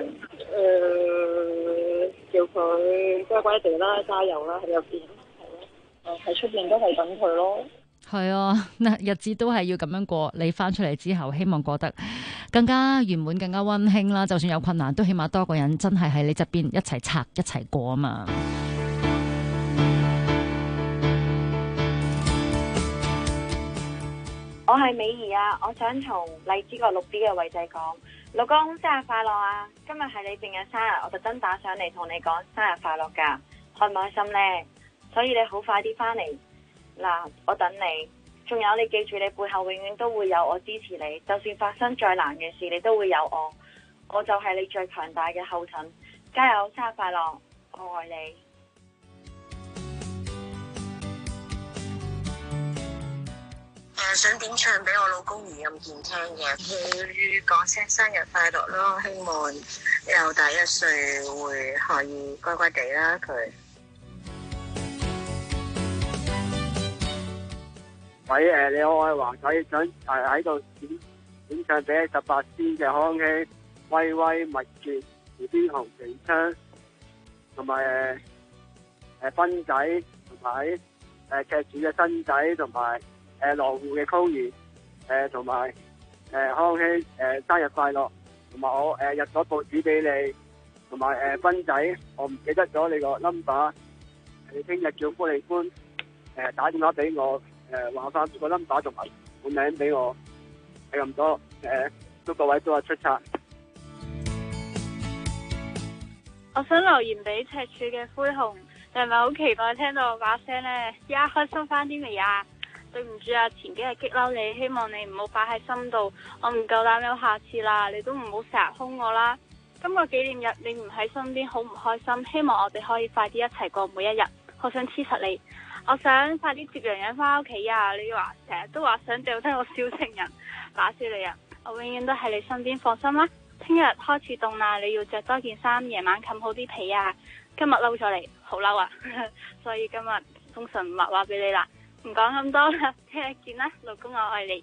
叫佢乖乖地啦，加油啦喺入邊，係咯，喺出邊都係等佢咯。 係啊，日子都係要咁樣過。你翻出嚟之後，希望過得更加圓滿、更加溫馨啦。就算有困難，都起碼多個人真係喺你側邊一齊拆、一齊過啊嘛。 我係美儀啊，我想從荔枝角6B嘅位置講，老公生日快樂啊！今日係你正嘅生日，我特登打上嚟同你講生日快樂噶，開唔開心呢？所以你好快啲翻嚟嗱，我等你。仲有你記住，你背後永遠都會有我支持你，就算發生再難嘅事，你都會有我就係你最強大嘅後盾。加油，生日快樂，我愛你。 想點唱俾我老公余蔭健聽嘅，佢講聲生日快樂咯，希望又大1歲會可以乖乖地啦佢。 喂，你好，我係華仔，想喺度點唱俾18仙嘅康熙威威蜜月蝴蝶紅旗槍，同埋斌仔，同埋劇主嘅新仔，同埋羅湖嘅溝兒，同埋康熙生日快樂，同埋我入咗報紙俾你，同埋斌仔，我唔記得咗你個 number， 你聽日叫福利官打電話俾我，話翻個 number 同埋本名俾我，係咁多，祝各位早日出冊。 我想留言俾赤柱嘅灰熊，你係咪好期待聽到我把聲呢？而家開心翻啲未啊？對唔住啊，前幾日激嬲你，希望你唔好擺喺心度，我唔夠膽有下次啦，你都唔好成日兇我啦。今個紀念日你唔喺身邊，好唔開心，希望我哋可以快啲一齊過每一日，好想黐實你，我想快啲接洋洋翻屋企啊！你話成日都話想掉低我小情人，打死你啊！我永遠都喺你身邊，放心啦。聽日開始凍啦，你要着多件衫，夜晚冚好啲被啊！今日嬲咗你，好嬲啊！所以今日封神畫話俾你啦。唔講咁多啦，聽日見啦，老公我愛你。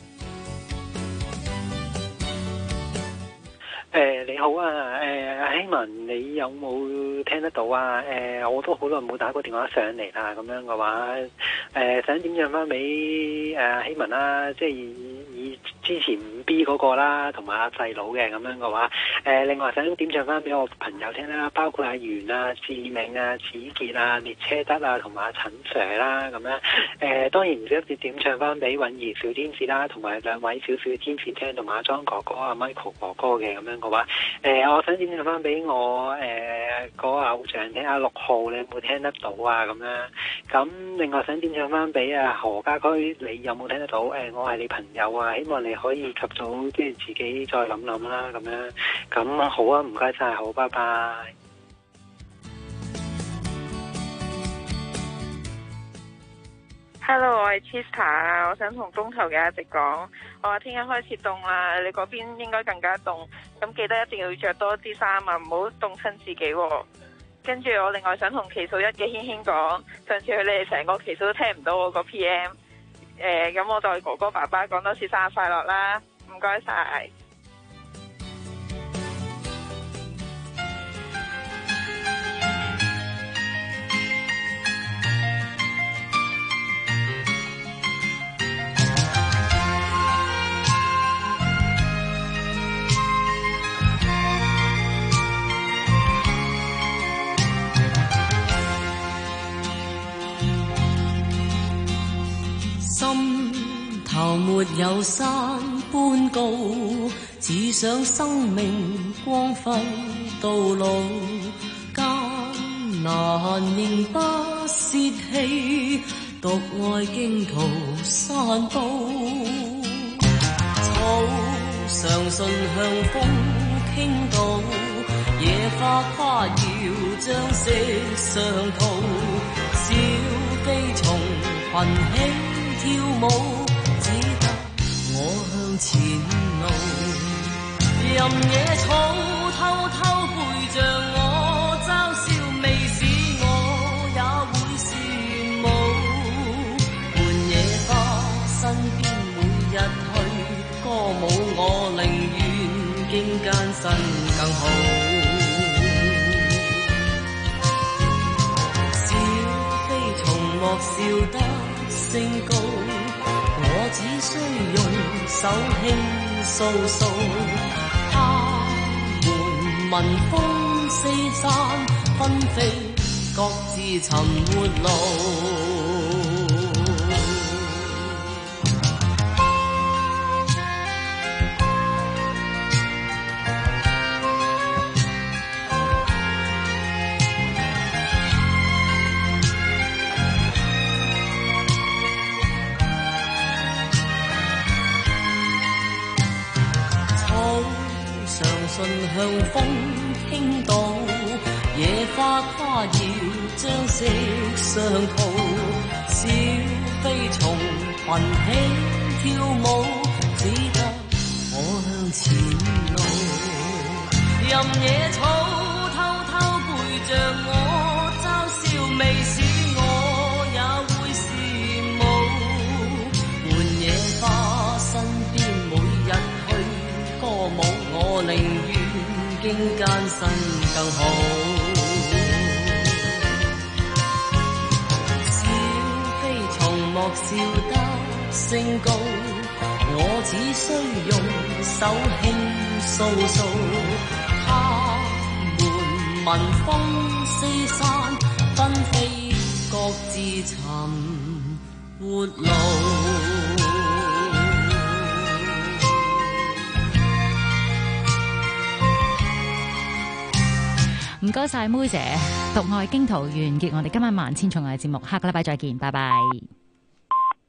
你好啊，希文你有冇聽得到啊？我都好耐冇打過電話上嚟啦，咁樣嘅話，想點樣翻俾希文啦，即係以之前5B 嗰個啦，同埋阿細佬嘅咁樣嘅話，另外想點唱翻俾我朋友聽啦，包括阿袁啊、志明啊、子傑啊、列車德啊，同埋阿陳 Sir 啦，咁樣，當然唔少得點唱翻俾允兒小天使啦，同埋2位小小天使聽，同埋阿莊哥哥、阿 Michael 哥哥嘅咁樣嘅話，我想點唱翻俾我個偶像聽阿6號，你有冇聽得到啊？咁樣，咁另外想點唱翻俾何家駒，你有冇聽得到？我係你朋友啊，希望你可以及早即係自己再諗諗啦，咁樣，咁好啊，唔該晒，好，拜拜。 Hello， 我係 Chista 啊，我想同東頭嘅阿直講，我話聽日開始凍啦，你嗰邊應該更加凍，咁記得一定要着多啲衫啊，唔好凍親自己喎。跟住我另外想同期數1嘅軒軒講，上次佢哋成個期數都聽唔到我個 PM，咁我代哥哥爸爸講多次生日快樂啦，唔該晒。 心頭沒有山般高，只想生命光輝到老，艱難仍不泄氣，獨愛荊途散步。草常順向風傾倒，野花跨搖將色上吐，小飛蟲群起跳舞，只得我向前路。任野草偷偷陪着我，嘲笑未使我也會羨慕。換野花身邊每日去歌舞，我寧願經艱辛更好。小飛蟲莫笑得聲高，我只需用手輕掃掃，他們聞風四散紛飛，各自尋活路。順向風傾倒，野花跨搖將色上吐，小飛蟲群起跳舞，只得我向前路。任野草偷偷陪着我，嘲笑未使我也會羨慕。換野花身邊每日去歌舞，我寧願經艱辛更好。小飛蟲莫笑得聲高，我只需用手輕掃掃，他們聞風四散紛飛，各自尋活路。 唔該晒妹姐，獨愛荊徒完結我哋今晚萬千寵愛節目，下個禮拜再見，拜拜。